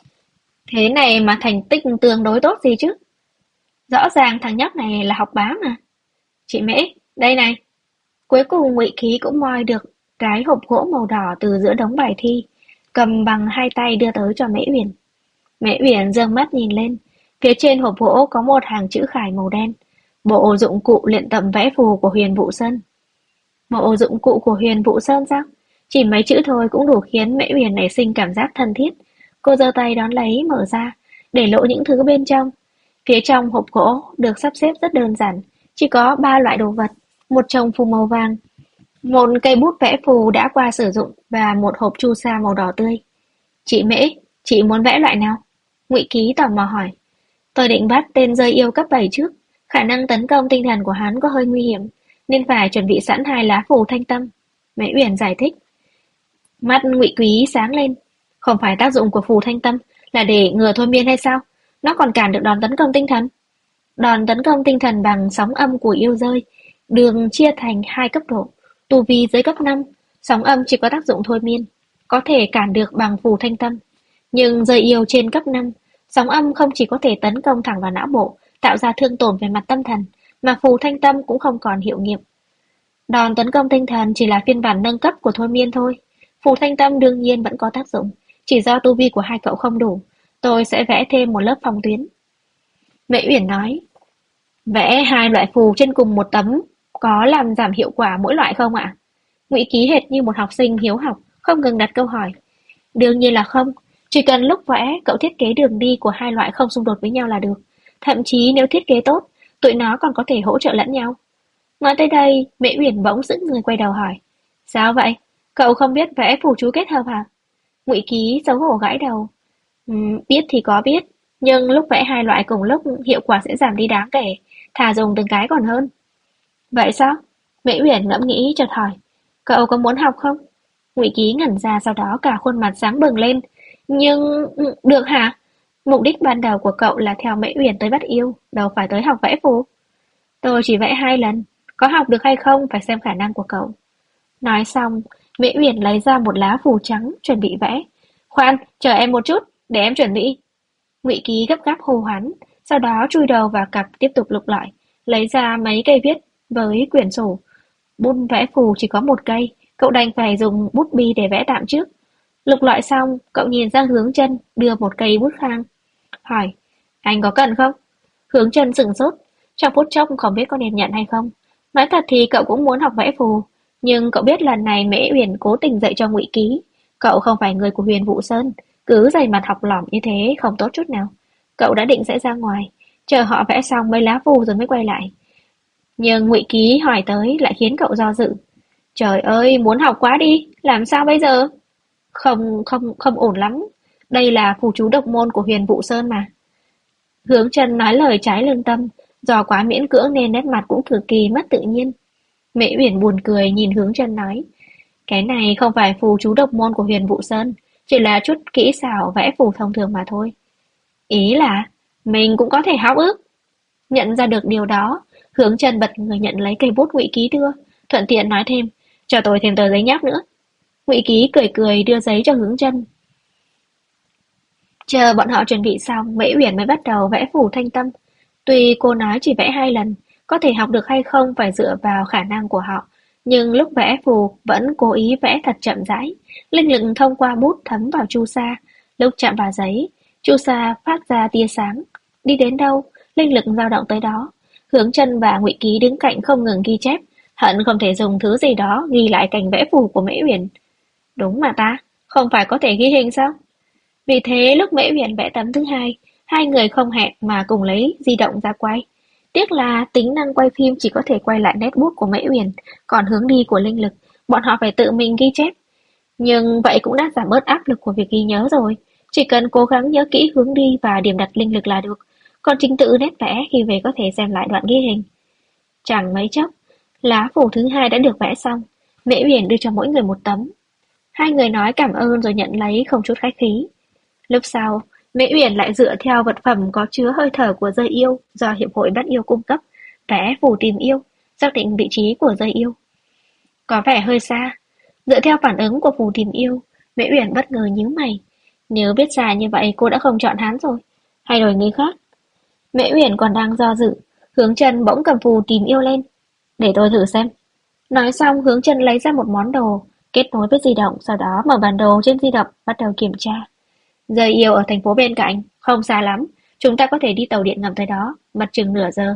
Thế này mà thành tích tương đối tốt gì chứ? Rõ ràng thằng nhóc này là học bá mà. Chị Mễ, đây này. Cuối cùng Ngụy Ký cũng moi được cái hộp gỗ màu đỏ từ giữa đống bài thi, cầm bằng hai tay đưa tới cho Mễ Uyển. Mễ Uyển giương mắt nhìn lên, phía trên hộp gỗ có một hàng chữ khải màu đen, bộ dụng cụ luyện tập vẽ phù của Huyền Vũ Sơn. Bộ dụng cụ của Huyền Vũ Sơn sao? Chỉ mấy chữ thôi cũng đủ khiến Mễ Uyển nảy sinh cảm giác thân thiết. Cô giơ tay đón lấy mở ra, để lộ những thứ bên trong. Phía trong hộp gỗ được sắp xếp rất đơn giản, chỉ có 3 loại đồ vật, một chồng phù màu vàng, một cây bút vẽ phù đã qua sử dụng và một hộp chu sa màu đỏ tươi. Chị Mễ, chị muốn vẽ loại nào? Ngụy Ký tò mò hỏi. Tôi định bắt tên rơi yêu cấp 7 trước, khả năng tấn công tinh thần của hắn có hơi nguy hiểm, nên phải chuẩn bị sẵn 2 lá phù thanh tâm. Mễ Uyển giải thích. Mắt Ngụy Quý sáng lên. Không phải tác dụng của phù thanh tâm là để ngừa thôi miên hay sao? Nó còn cản được đòn tấn công tinh thần. Đòn tấn công tinh thần bằng sóng âm của yêu rơi, đường chia thành 2 cấp độ. Tu vi dưới cấp 5, sóng âm chỉ có tác dụng thôi miên, có thể cản được bằng phù thanh tâm. Nhưng rơi yêu trên cấp 5, sóng âm không chỉ có thể tấn công thẳng vào não bộ, tạo ra thương tổn về mặt tâm thần, mà phù thanh tâm cũng không còn hiệu nghiệm. Đòn tấn công tinh thần chỉ là phiên bản nâng cấp của thôi miên thôi. Phù thanh tâm đương nhiên vẫn có tác dụng, chỉ do tu vi của hai cậu không đủ. Tôi sẽ vẽ thêm một lớp phòng tuyến. Mễ Uyển nói, vẽ 2 loại phù trên cùng một tấm có làm giảm hiệu quả mỗi loại không ạ? Ngụy Ký hệt như một học sinh hiếu học, không ngừng đặt câu hỏi. Đương nhiên là không, chỉ cần lúc vẽ cậu thiết kế đường đi của 2 loại không xung đột với nhau là được. Thậm chí nếu thiết kế tốt, tụi nó còn có thể hỗ trợ lẫn nhau. Nói tới đây, Mễ Uyển bỗng sững người quay đầu hỏi. Sao vậy? Cậu không biết vẽ phù chú kết hợp hả? Ngụy Ký xấu hổ gãi đầu. Biết thì có biết, nhưng lúc vẽ 2 loại cùng lúc hiệu quả sẽ giảm đi đáng kể, thà dùng từng cái còn hơn. Vậy sao? Mễ Uyển ngẫm nghĩ chợt hỏi. Cậu có muốn học không? Ngụy Ký ngẩn ra, sau đó cả khuôn mặt sáng bừng lên. Nhưng... được hả? Mục đích ban đầu của cậu là theo Mễ Uyển tới bắt yêu, đâu phải tới học vẽ phù. Tôi chỉ vẽ 2 lần, có học được hay không phải xem khả năng của cậu. Nói xong, Mễ Uyển lấy ra một lá phù trắng chuẩn bị vẽ. Khoan, chờ em một chút, để em chuẩn bị. Ngụy Ký gấp gáp hô hoán, sau đó chui đầu vào cặp tiếp tục lục lọi. lấy ra mấy cây viết với quyển sổ. Bút vẽ phù chỉ có một cây, cậu đành phải dùng bút bi để vẽ tạm trước. Lục lọi xong, cậu nhìn sang Hướng Chân, đưa một cây bút sang, hỏi, anh có cần không? Hướng Chân sửng sốt, trong phút chốc không biết có nên nhận hay không. Nói thật thì cậu cũng muốn học vẽ phù, nhưng cậu biết lần này Mễ Uyển cố tình dạy cho Ngụy Ký. Cậu không phải người của Huyền Vũ Sơn, cứ dày mặt học lỏm như thế không tốt chút nào. Cậu đã định sẽ ra ngoài, chờ họ vẽ xong mấy lá phù rồi mới quay lại. Nhưng Ngụy Ký hỏi tới lại khiến cậu do dự. Trời ơi, muốn học quá đi, làm sao bây giờ? Không ổn lắm. Đây là phù chú độc môn của Huyền Vũ Sơn mà. Hướng Chân nói lời trái lương tâm, do quá miễn cưỡng nên nét mặt cũng cực kỳ mất tự nhiên. Mễ Uyển buồn cười nhìn Hướng Chân nói, cái này không phải phù chú độc môn của Huyền Vũ Sơn, chỉ là chút kỹ xảo vẽ phù thông thường mà thôi. Ý là, mình cũng có thể học ư? Nhận ra được điều đó, Hướng Chân bật người nhận lấy cây bút Ngụy Ký đưa, thuận tiện nói thêm, cho tôi thêm tờ giấy nháp nữa. Ngụy Ký cười cười đưa giấy cho Hướng Chân. Chờ bọn họ chuẩn bị xong, Mễ Uyển mới bắt đầu vẽ phù thanh tâm. Tuy cô nói chỉ vẽ 2 lần, có thể học được hay không phải dựa vào khả năng của họ, nhưng lúc vẽ phù vẫn cố ý vẽ thật chậm rãi, linh lực thông qua bút thấm vào chu sa, lúc chạm vào giấy, chu sa phát ra tia sáng, đi đến đâu, linh lực dao động tới đó. Hướng Chân và Ngụy Ký đứng cạnh không ngừng ghi chép, hận không thể dùng thứ gì đó ghi lại cảnh vẽ phù của Mễ Uyển. Đúng mà ta, không phải có thể ghi hình sao? Vì thế lúc Mễ Uyển vẽ tấm thứ hai, hai người không hẹn mà cùng lấy di động ra quay. Tiếc là tính năng quay phim chỉ có thể quay lại nét bút của Mễ Uyển, còn hướng đi của linh lực, bọn họ phải tự mình ghi chép. Nhưng vậy cũng đã giảm bớt áp lực của việc ghi nhớ rồi, chỉ cần cố gắng nhớ kỹ hướng đi và điểm đặt linh lực là được, còn trình tự nét vẽ khi về có thể xem lại đoạn ghi hình. Chẳng mấy chốc, lá phù thứ hai đã được vẽ xong, Mễ Uyển đưa cho mỗi người một tấm. Hai người nói cảm ơn rồi nhận lấy không chút khách khí. Lúc sau, Mễ Uyển lại dựa theo vật phẩm có chứa hơi thở của dơi yêu do Hiệp hội Bắt Yêu cung cấp, vẽ phù tìm yêu, xác định vị trí của dơi yêu. Có vẻ hơi xa. Dựa theo phản ứng của phù tìm yêu, Mễ Uyển bất ngờ nhíu mày. Nếu biết xa như vậy cô đã không chọn hắn rồi, hay đổi người khác. Mễ Uyển còn đang do dự, Hướng Chân bỗng cầm phù tìm yêu lên. Để tôi thử xem. Nói xong Hướng Chân lấy ra một món đồ, kết nối với di động, sau đó mở bản đồ trên di động bắt đầu kiểm tra. Dơi yêu ở thành phố bên cạnh, không xa lắm, chúng ta có thể đi tàu điện ngầm tới đó, mất chừng nửa giờ.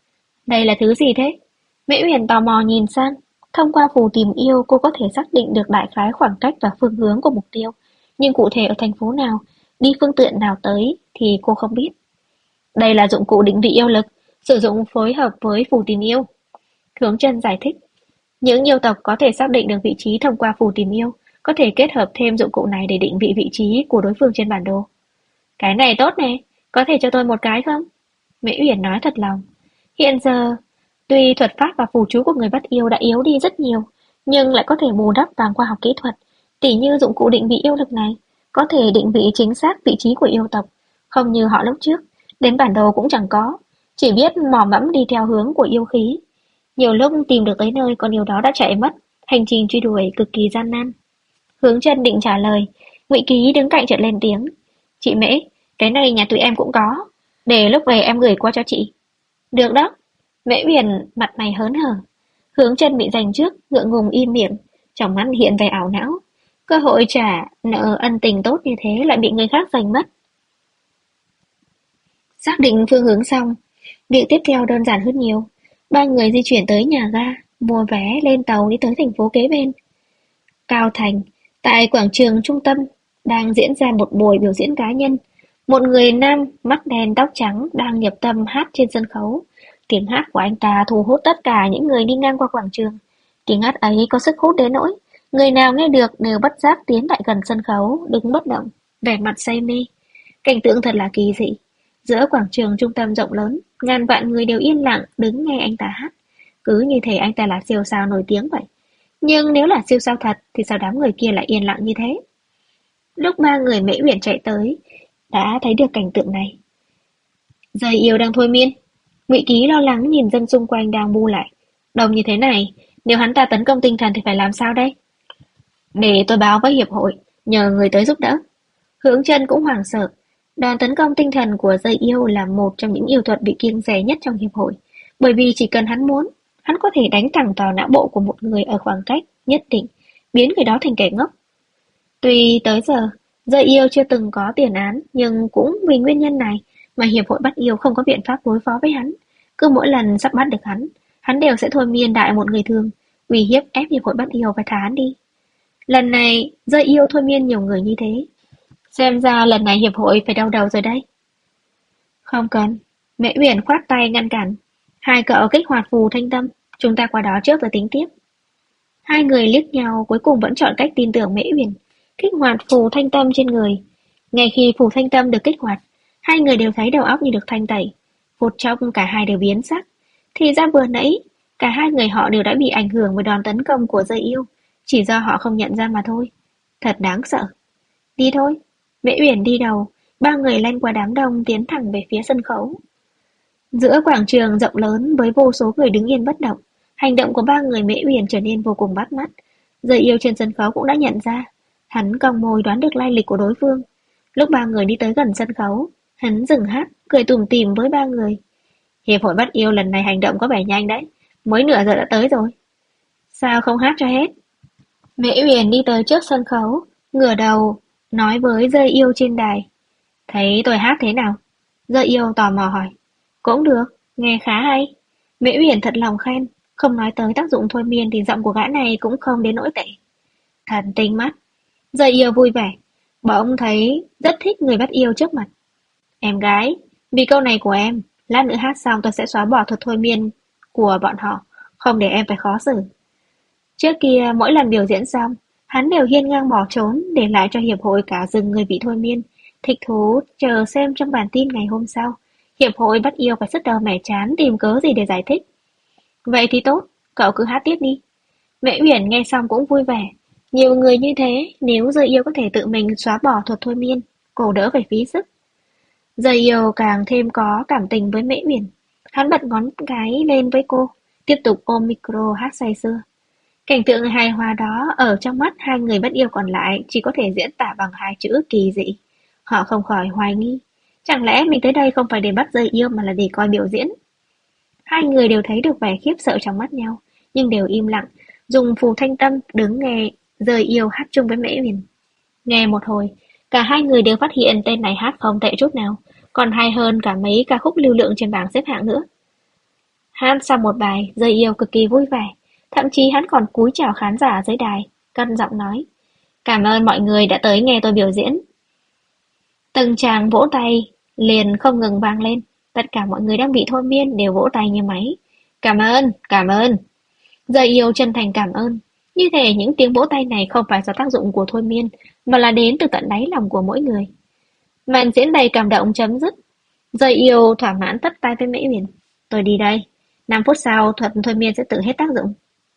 Đây là thứ gì thế? Mễ Uyển tò mò nhìn sang, thông qua phù tìm yêu cô có thể xác định được đại khái khoảng cách và phương hướng của mục tiêu, nhưng cụ thể ở thành phố nào, đi phương tiện nào tới thì cô không biết. Đây là dụng cụ định vị yêu lực, sử dụng phối hợp với phù tìm yêu. Hướng Chân giải thích, những yêu tộc có thể xác định được vị trí thông qua phù tìm yêu, có thể kết hợp thêm dụng cụ này để định vị vị trí của đối phương trên bản đồ. Cái này tốt nè, có thể cho tôi một cái không? Mễ Uyển nói thật lòng. Hiện giờ, tuy thuật pháp và phù chú của người bắt yêu đã yếu đi rất nhiều, nhưng lại có thể bù đắp bằng khoa học kỹ thuật, tỉ như dụng cụ định vị yêu lực này, có thể định vị chính xác vị trí của yêu tộc, không như họ lúc trước, đến bản đồ cũng chẳng có, chỉ biết mò mẫm đi theo hướng của yêu khí. Nhiều lúc tìm được tới nơi con yêu đó đã chạy mất, hành trình truy đuổi cực kỳ gian nan. Hướng Chân định trả lời, Ngụy Ký đứng cạnh chợt lên tiếng. Chị Mễ, cái này nhà tụi em cũng có, để lúc về em gửi qua cho chị. Được đó. Mễ Uyển mặt mày hớn hở. Hướng Chân bị giành trước, ngượng ngùng im miệng, trong mắt hiện vẻ ảo não. Cơ hội trả nợ ân tình tốt như thế lại bị người khác giành mất. Xác định phương hướng xong, việc tiếp theo đơn giản hơn nhiều. Ba người di chuyển tới nhà ga, mua vé lên tàu đi tới thành phố kế bên. Cao Thành, tại quảng trường trung tâm, đang diễn ra một buổi biểu diễn cá nhân. Một người nam, mắt đen tóc trắng đang nhập tâm hát trên sân khấu. Tiếng hát của anh ta thu hút tất cả những người đi ngang qua quảng trường. Tiếng hát ấy có sức hút đến nỗi, người nào nghe được đều bất giác tiến lại gần sân khấu, đứng bất động, vẻ mặt say mê. Cảnh tượng thật là kỳ dị. Giữa quảng trường trung tâm rộng lớn, ngàn vạn người đều yên lặng đứng nghe anh ta hát. Cứ như thể anh ta là siêu sao nổi tiếng vậy. Nhưng nếu là siêu sao thật thì sao đám người kia lại yên lặng như thế? Lúc ba người Mễ Uyển chạy tới, đã thấy được cảnh tượng này. Dơi yêu đang thôi miên. Ngụy Ký lo lắng nhìn dân xung quanh đang bu lại. Đông như thế này, nếu hắn ta tấn công tinh thần thì phải làm sao đây? Để tôi báo với hiệp hội, nhờ người tới giúp đỡ. Hướng Chân cũng hoảng sợ. Đòn tấn công tinh thần của dơi yêu là một trong những yêu thuật bị kiêng dè nhất trong hiệp hội. Bởi vì chỉ cần hắn muốn, hắn có thể đánh thẳng vào não bộ của một người ở khoảng cách nhất định, biến người đó thành kẻ ngốc. Tuy tới giờ, Dơi Yêu chưa từng có tiền án, nhưng cũng vì nguyên nhân này mà Hiệp hội bắt yêu không có biện pháp đối phó với hắn. Cứ mỗi lần sắp bắt được hắn đều sẽ thôi miên đại một người thường, uy hiếp ép Hiệp hội bắt yêu phải thả hắn đi. Lần này, Dơi Yêu thôi miên nhiều người như thế. Xem ra lần này Hiệp hội phải đau đầu rồi đấy. Không cần. Mễ Uyển khoát tay ngăn cản. Hai cậu kích hoạt phù thanh tâm, chúng ta qua đó trước rồi tính tiếp. Hai người liếc nhau cuối cùng vẫn chọn cách tin tưởng Mễ Uyển, kích hoạt phù thanh tâm trên người. Ngay khi phù thanh tâm được kích hoạt, hai người đều thấy đầu óc như được thanh tẩy. Phút chốc cả hai đều biến sắc. Thì ra vừa nãy, cả hai người họ đều đã bị ảnh hưởng bởi đòn tấn công của Dơi Yêu, chỉ do họ không nhận ra mà thôi. Thật đáng sợ. Đi thôi. Mễ Uyển đi đầu, ba người lanh qua đám đông tiến thẳng về phía sân khấu. Giữa quảng trường rộng lớn với vô số người đứng yên bất động, hành động của ba người Mễ Uyển trở nên vô cùng bắt mắt. Dơi Yêu trên sân khấu cũng đã nhận ra, hắn cong môi đoán được lai lịch của đối phương. Lúc ba người đi tới gần sân khấu, hắn dừng hát, cười tủm tỉm với ba người. Hiệp hội bắt yêu lần này hành động có vẻ nhanh đấy, mới nửa giờ đã tới rồi. Sao không hát cho hết? Mễ Uyển đi tới trước sân khấu, ngửa đầu, nói với Dơi Yêu trên đài. Thấy tôi hát thế nào? Dơi Yêu tò mò hỏi. Cũng được, nghe khá hay. Mễ Uyển thật lòng khen, không nói tới tác dụng thôi miên thì giọng của gã này cũng không đến nỗi tệ. Thật tinh mắt. Dơi Yêu vui vẻ, bỗng thấy rất thích người bắt yêu trước mặt. Em gái, vì câu này của em, lát nữa hát xong tôi sẽ xóa bỏ thuật thôi miên của bọn họ, không để em phải khó xử. Trước kia mỗi lần biểu diễn xong, hắn đều hiên ngang bỏ trốn, để lại cho hiệp hội cả rừng người bị thôi miên, thích thú chờ xem trong bản tin ngày hôm sau. Hiệp hội bắt yêu phải sứt đầu mẻ chán tìm cớ gì để giải thích. Vậy thì tốt, cậu cứ hát tiếp đi. Mẹ Uyển nghe xong cũng vui vẻ. Nhiều người như thế, nếu Dơi Yêu có thể tự mình xóa bỏ thuật thôi miên, cô đỡ phải phí sức. Dơi Yêu càng thêm có cảm tình với Mễ Uyển. Hắn bật ngón cái lên với cô, tiếp tục ôm micro hát say sưa. Cảnh tượng hài hòa đó ở trong mắt hai người bắt yêu còn lại chỉ có thể diễn tả bằng hai chữ kỳ dị. Họ không khỏi hoài nghi. Chẳng lẽ mình tới đây không phải để bắt Dơi Yêu mà là để coi biểu diễn? Hai người đều thấy được vẻ khiếp sợ trong mắt nhau, nhưng đều im lặng, dùng phù thanh tâm đứng nghe Dơi Yêu hát chung với Mễ Uyển. Nghe một hồi, cả hai người đều phát hiện tên này hát không tệ chút nào, còn hay hơn cả mấy ca khúc lưu lượng trên bảng xếp hạng nữa. Hát xong một bài, Dơi Yêu cực kỳ vui vẻ, thậm chí hắn còn cúi chào khán giả dưới đài, cất giọng nói: "Cảm ơn mọi người đã tới nghe tôi biểu diễn." Từng tràng vỗ tay liền không ngừng vang lên, tất cả mọi người đang bị thôi miên đều vỗ tay như máy. "Cảm ơn, cảm ơn." Dơi Yêu chân thành cảm ơn. Như thể những tiếng vỗ tay này không phải do tác dụng của thôi miên, mà là đến từ tận đáy lòng của mỗi người. Màn diễn đầy cảm động chấm dứt. Dơi Yêu thỏa mãn tắt tay với Mễ Uyển. "Tôi đi đây. 5 phút sau thuật thôi miên sẽ tự hết tác dụng."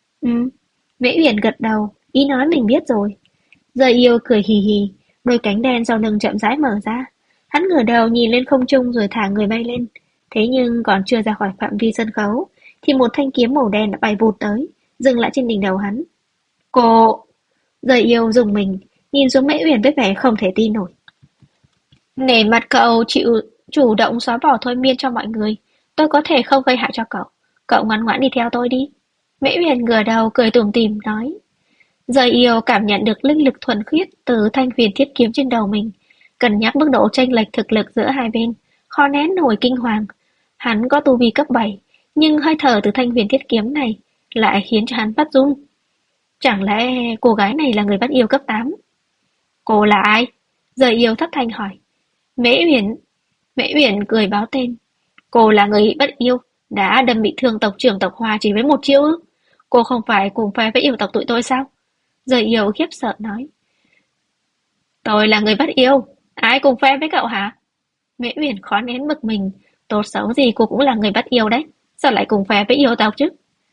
Mễ Uyển gật đầu, ý nói mình biết rồi. Dơi Yêu cười hì hì, đôi cánh đen sau lưng chậm rãi mở ra. Hắn ngửa đầu nhìn lên không trung rồi thả người bay lên. Thế nhưng còn chưa ra khỏi phạm vi sân khấu, thì một thanh kiếm màu đen đã bay vụt tới, dừng lại trên đỉnh đầu hắn. Cô... Dơi Yêu rùng mình, nhìn xuống Mễ Uyển với vẻ không thể tin nổi. Nể mặt cậu chịu chủ động xóa bỏ thôi miên cho mọi người, tôi có thể không gây hại cho cậu. Cậu ngoan ngoãn đi theo tôi đi. Mễ Uyển ngửa đầu cười tủm tỉm nói. Dơi Yêu cảm nhận được linh lực thuần khiết từ thanh huyền thiết kiếm trên đầu mình, cân nhắc mức độ chênh lệch thực lực giữa hai bên, khó nén nổi kinh hoàng. Hắn có tu vi cấp 7, nhưng hơi thở từ thanh huyền thiết kiếm này lại khiến cho hắn phát run. Chẳng lẽ cô gái này là người bắt yêu cấp 8? Cô là ai? Dơi Yêu thất thanh hỏi. Mễ Uyển. Mễ Uyển cười báo tên. Cô là người bắt yêu, đã đâm bị thương tộc trưởng tộc Hoa chỉ với một chiêu ư? Cô không phải cùng phe với yêu tộc tụi tôi sao? Dơi Yêu khiếp sợ nói. Tôi là người bắt yêu, ai cùng phe với cậu hả? Mễ Uyển khó nén bực mình, tốt xấu gì cô cũng là người bắt yêu đấy, sao lại cùng phe với yêu tộc chứ?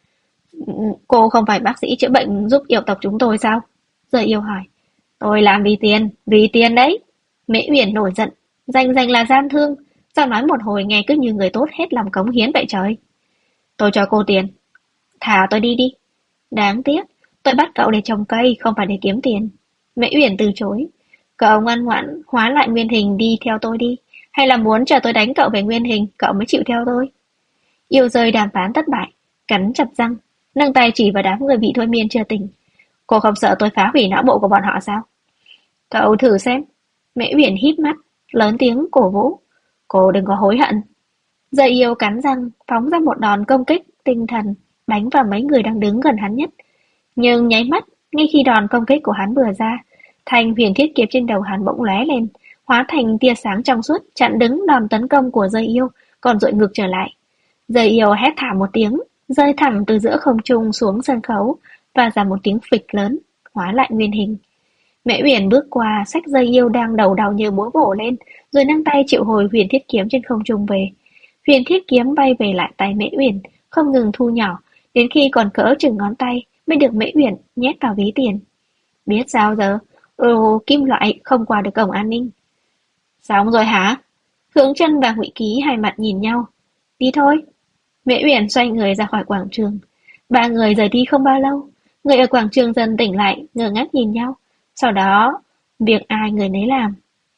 Cô không phải bác sĩ chữa bệnh giúp yêu tộc chúng tôi sao? Dơi Yêu hỏi. Tôi làm vì tiền đấy. Mễ Uyển nổi giận, danh là gian thương, sao nói một hồi nghe cứ như người tốt hết lòng cống hiến vậy trời. Tôi cho cô tiền, thả tôi đi đi. Đáng tiếc, tôi bắt cậu để trồng cây, không phải để kiếm tiền. Mễ Uyển từ chối. Cậu ngoan ngoãn hóa lại nguyên hình đi theo tôi đi, hay là muốn chờ tôi đánh cậu về nguyên hình, cậu mới chịu theo tôi? Yêu rơi đàm phán thất bại, cắn chặt răng, nâng tay chỉ vào đám người bị thôi miên chưa tỉnh. Cô không sợ tôi phá hủy não bộ của bọn họ sao? Cậu thử xem. Mễ Uyển híp mắt, lớn tiếng cổ vũ. Cô đừng có hối hận. Dây yêu cắn răng, phóng ra một đòn công kích tinh thần, đánh vào mấy người đang đứng gần hắn nhất. Nhưng nháy mắt, ngay khi đòn công kích của hắn vừa ra, thanh huyền thiết kiếm trên đầu hắn bỗng lóe lên, hóa thành tia sáng trong suốt chặn đứng đòn tấn công của dây yêu, còn dội ngược trở lại. Dây yêu hét thảm một tiếng, rơi thẳng từ giữa không trung xuống sân khấu và ra một tiếng phịch lớn, hóa lại nguyên hình. Mễ Uyển bước qua, xách dây yêu đang đầu đau như búa bổ lên, rồi nâng tay triệu hồi huyền thiết kiếm trên không trung về. Huyền thiết kiếm bay về lại tay Mễ Uyển, không ngừng thu nhỏ, đến khi còn cỡ chừng ngón tay mới được Mễ Uyển nhét vào ví tiền. Biết sao giờ? Kim loại không qua được cổng an ninh. Xong rồi hả? Hướng Chân và Ngụy Ký hai mặt nhìn nhau. Đi thôi. Mễ Uyển xoay người ra khỏi quảng trường. Ba người rời đi không bao lâu, người ở quảng trường dần tỉnh lại, ngơ ngác nhìn nhau. Sau đó, việc ai người nấy làm.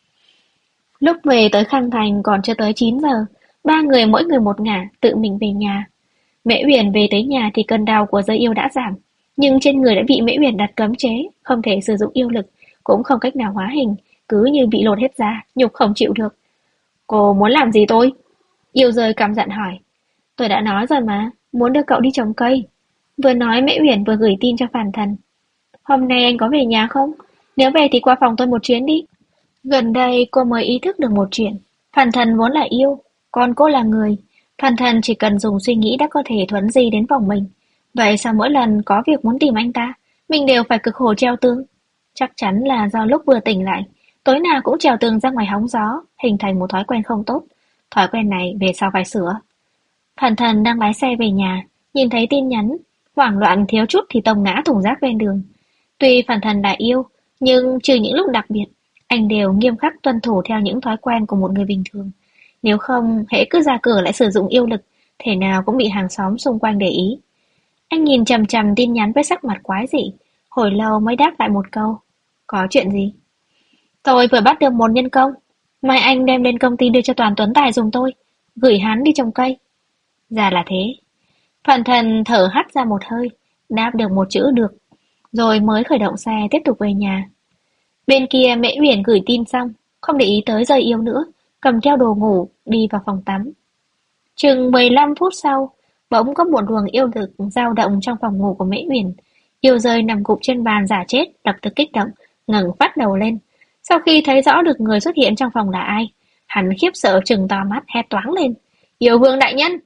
Lúc về tới Khang Thành còn chưa tới 9 giờ, ba người mỗi người một ngả, tự mình về nhà. Mễ Uyển về tới nhà thì cơn đau của dây yêu đã giảm, nhưng trên người đã bị Mễ Uyển đặt cấm chế, không thể sử dụng yêu lực, cũng không cách nào hóa hình, cứ như bị lột hết da, nhục không chịu được. Cô muốn làm gì tôi? Yêu rơi căm giận hỏi. Tôi đã nói rồi mà, muốn đưa cậu đi trồng cây. Vừa nói Mễ Uyển vừa gửi tin cho Phản Thần. Hôm nay anh có về nhà không? Nếu về thì qua phòng tôi một chuyến đi. Gần đây cô mới ý thức được một chuyện. Phản Thần vốn là yêu, còn cô là người. Phản Thần chỉ cần dùng suy nghĩ đã có thể thuấn di đến phòng mình. Vậy sao mỗi lần có việc muốn tìm anh ta, mình đều phải cực khổ treo tường? Chắc chắn là do lúc vừa tỉnh lại, tối nào cũng trèo tường ra ngoài hóng gió, hình thành một thói quen không tốt. Thói quen này về sau phải sửa. Phản Thần đang lái xe về nhà, nhìn thấy tin nhắn, hoảng loạn thiếu chút thì tông ngã thùng rác ven đường. Tuy Phản Thần đã yêu, nhưng trừ những lúc đặc biệt, anh đều nghiêm khắc tuân thủ theo những thói quen của một người bình thường. Nếu không, hễ cứ ra cửa lại sử dụng yêu lực, thể nào cũng bị hàng xóm xung quanh để ý. Anh nhìn chằm chằm tin nhắn với sắc mặt quái dị, hồi lâu mới đáp lại một câu. Có chuyện gì? Tôi vừa bắt được một nhân công. Mai anh đem lên công ty đưa cho Toàn Tuấn Tài dùng tôi, gửi hắn đi trồng cây. Ra là thế. Phản Thần thở hắt ra một hơi, đáp được một chữ được, rồi mới khởi động xe tiếp tục về nhà. Bên kia Mễ Uyển gửi tin xong, không để ý tới dây yêu nữa, cầm theo đồ ngủ, đi vào phòng tắm. Chừng 15 phút sau, bỗng có một luồng yêu lực dao động trong phòng ngủ của Mễ Uyển. Yêu rơi nằm gục trên bàn giả chết, lập tức kích động, ngẩng phát đầu lên. Sau khi thấy rõ được người xuất hiện trong phòng là ai, hắn khiếp sợ trừng to mắt hét toáng lên. Yêu vương đại nhân!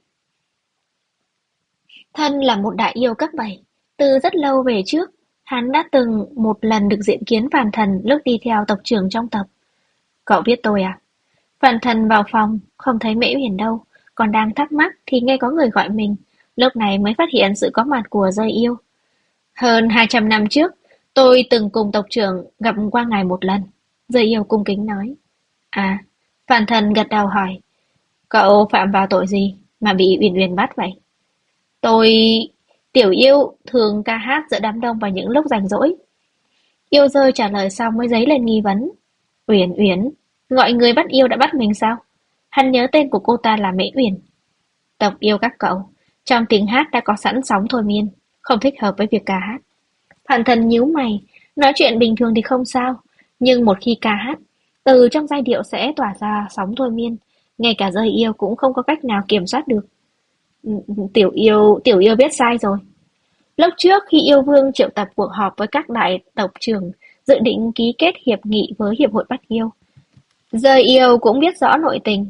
Thân là một đại yêu cấp 7, từ rất lâu về trước, hắn đã từng một lần được diện kiến Phàn Thần lúc đi theo tộc trưởng trong tộc. Cậu biết tôi à? Phàn Thần vào phòng, không thấy Mễ Uyển đâu, còn đang thắc mắc thì nghe có người gọi mình, lúc này mới phát hiện sự có mặt của dây yêu. Hơn 200 năm trước, tôi từng cùng tộc trưởng gặp qua ngài một lần. Dây yêu cung kính nói. À, Phàn Thần gật đầu hỏi. Cậu phạm vào tội gì mà bị Uyển Uyển bắt vậy? Tôi... Tiểu yêu thường ca hát giữa đám đông vào những lúc rảnh rỗi. Yêu rơi trả lời xong mới dấy lên nghi vấn. Uyển Uyển, gọi người bắt yêu đã bắt mình sao? Hắn nhớ tên của cô ta là Mễ Uyển. Tộc yêu các cậu, trong tiếng hát đã có sẵn sóng thôi miên, không thích hợp với việc ca hát. Phản Thần nhíu mày, nói chuyện bình thường thì không sao, nhưng một khi ca hát, từ trong giai điệu sẽ tỏa ra sóng thôi miên, ngay cả dây yêu cũng không có cách nào kiểm soát được. Tiểu yêu biết sai rồi. Lúc trước khi yêu vương triệu tập cuộc họp với các đại tộc trưởng, dự định ký kết hiệp nghị với hiệp hội bắt yêu. Dây yêu cũng biết rõ nội tình.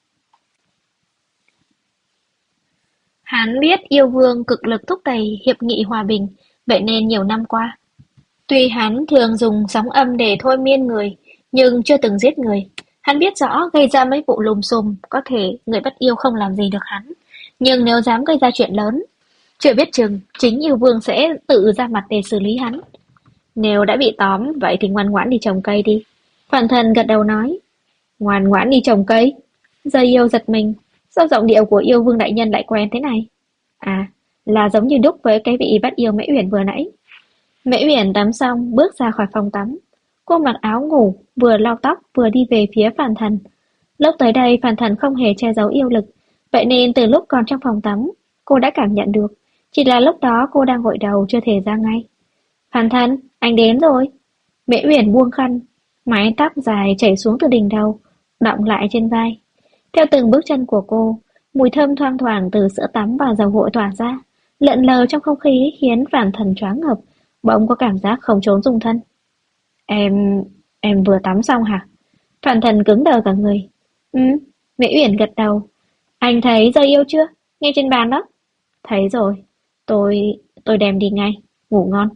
Hắn biết yêu vương cực lực thúc đẩy hiệp nghị hòa bình, vậy nên nhiều năm qua, tuy hắn thường dùng sóng âm để thôi miên người, nhưng chưa từng giết người. Hắn biết rõ gây ra mấy vụ lùm xùm, có thể người bắt yêu không làm gì được hắn. Nhưng nếu dám gây ra chuyện lớn, chưa biết chừng chính yêu vương sẽ tự ra mặt để xử lý hắn. Nếu đã bị tóm, vậy thì ngoan ngoãn đi trồng cây đi. Phản Thần gật đầu nói. Ngoan ngoãn đi trồng cây. Dây yêu giật mình. Sao giọng điệu của yêu vương đại nhân lại quen thế này? À, là giống như đúc với cái vị bắt yêu Mễ Uyển vừa nãy. Mễ Uyển tắm xong bước ra khỏi phòng tắm. Cô mặc áo ngủ, vừa lau tóc vừa đi về phía Phản Thần. Lúc tới đây Phản Thần không hề che giấu yêu lực, Vậy nên từ lúc còn trong phòng tắm, cô đã cảm nhận được. Chỉ là lúc đó cô đang gội đầu chưa thể ra ngay. Phan Thân, anh đến rồi. Mễ Uyển buông khăn, mái tóc dài chảy xuống từ đỉnh đầu, đọng lại trên vai. Theo từng bước chân của cô, mùi thơm thoang thoảng từ sữa tắm và dầu gội tỏa ra, lượn lờ trong không khí khiến Phản Thần choáng ngợp, bỗng có cảm giác không trốn dung thân. Em vừa tắm xong hả? Phản Thần cứng đờ cả người. Ừ, Mễ Uyển gật đầu. Anh thấy dây yêu chưa? Ngay trên bàn đó. Thấy rồi, tôi đem đi ngay, ngủ ngon.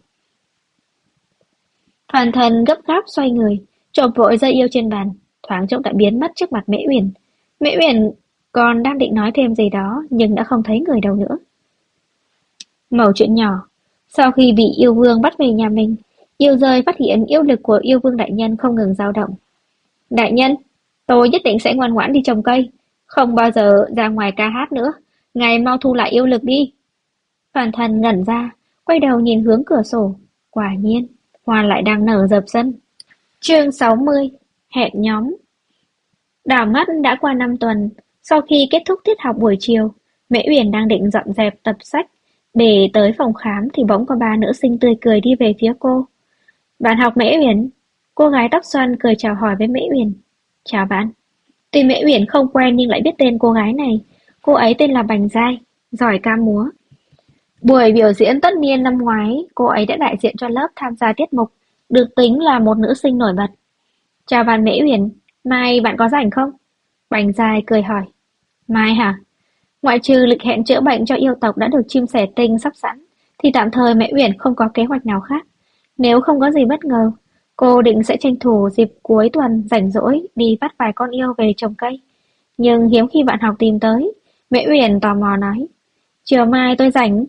Phản Thần gấp gáp xoay người, chộp vội dây yêu trên bàn, thoáng chốc đã biến mất trước mặt Mễ Uyển. Mễ Uyển còn đang định nói thêm gì đó nhưng đã không thấy người đâu nữa. Mẩu chuyện nhỏ, sau khi bị yêu vương bắt về nhà mình, yêu rơi phát hiện yêu lực của yêu vương đại nhân không ngừng dao động. Đại nhân, tôi nhất định sẽ ngoan ngoãn đi trồng cây, không bao giờ ra ngoài ca hát nữa, ngài mau thu lại yêu lực đi. Phản Thần ngẩn ra, quay đầu nhìn hướng cửa sổ, quả nhiên, hoa lại đang nở dập sân. Chương 60, hẹn nhóm. Đảo mắt đã qua 5 tuần, sau khi kết thúc tiết học buổi chiều, Mễ Uyển đang định dọn dẹp tập sách để tới phòng khám thì bỗng có ba nữ sinh tươi cười đi về phía cô. Bạn học Mễ Uyển. Cô gái tóc xoăn cười chào hỏi với Mễ Uyển. Chào bạn. Tuy Mễ Uyển không quen nhưng lại biết tên cô gái này. Cô ấy tên là Bành Giai, giỏi ca múa. Buổi biểu diễn tất niên năm ngoái, cô ấy đã đại diện cho lớp tham gia tiết mục, được tính là một nữ sinh nổi bật. Chào bạn Mễ Uyển, mai bạn có rảnh không? Bành Giai cười hỏi. Mai hả? Ngoại trừ lịch hẹn chữa bệnh cho yêu tộc đã được chim sẻ tinh sắp sẵn, thì tạm thời Mễ Uyển không có kế hoạch nào khác. Nếu không có gì bất ngờ, cô định sẽ tranh thủ dịp cuối tuần rảnh rỗi đi bắt vài con yêu về trồng cây. Nhưng hiếm khi bạn học tìm tới, Mễ Uyển tò mò nói. Chiều mai tôi rảnh.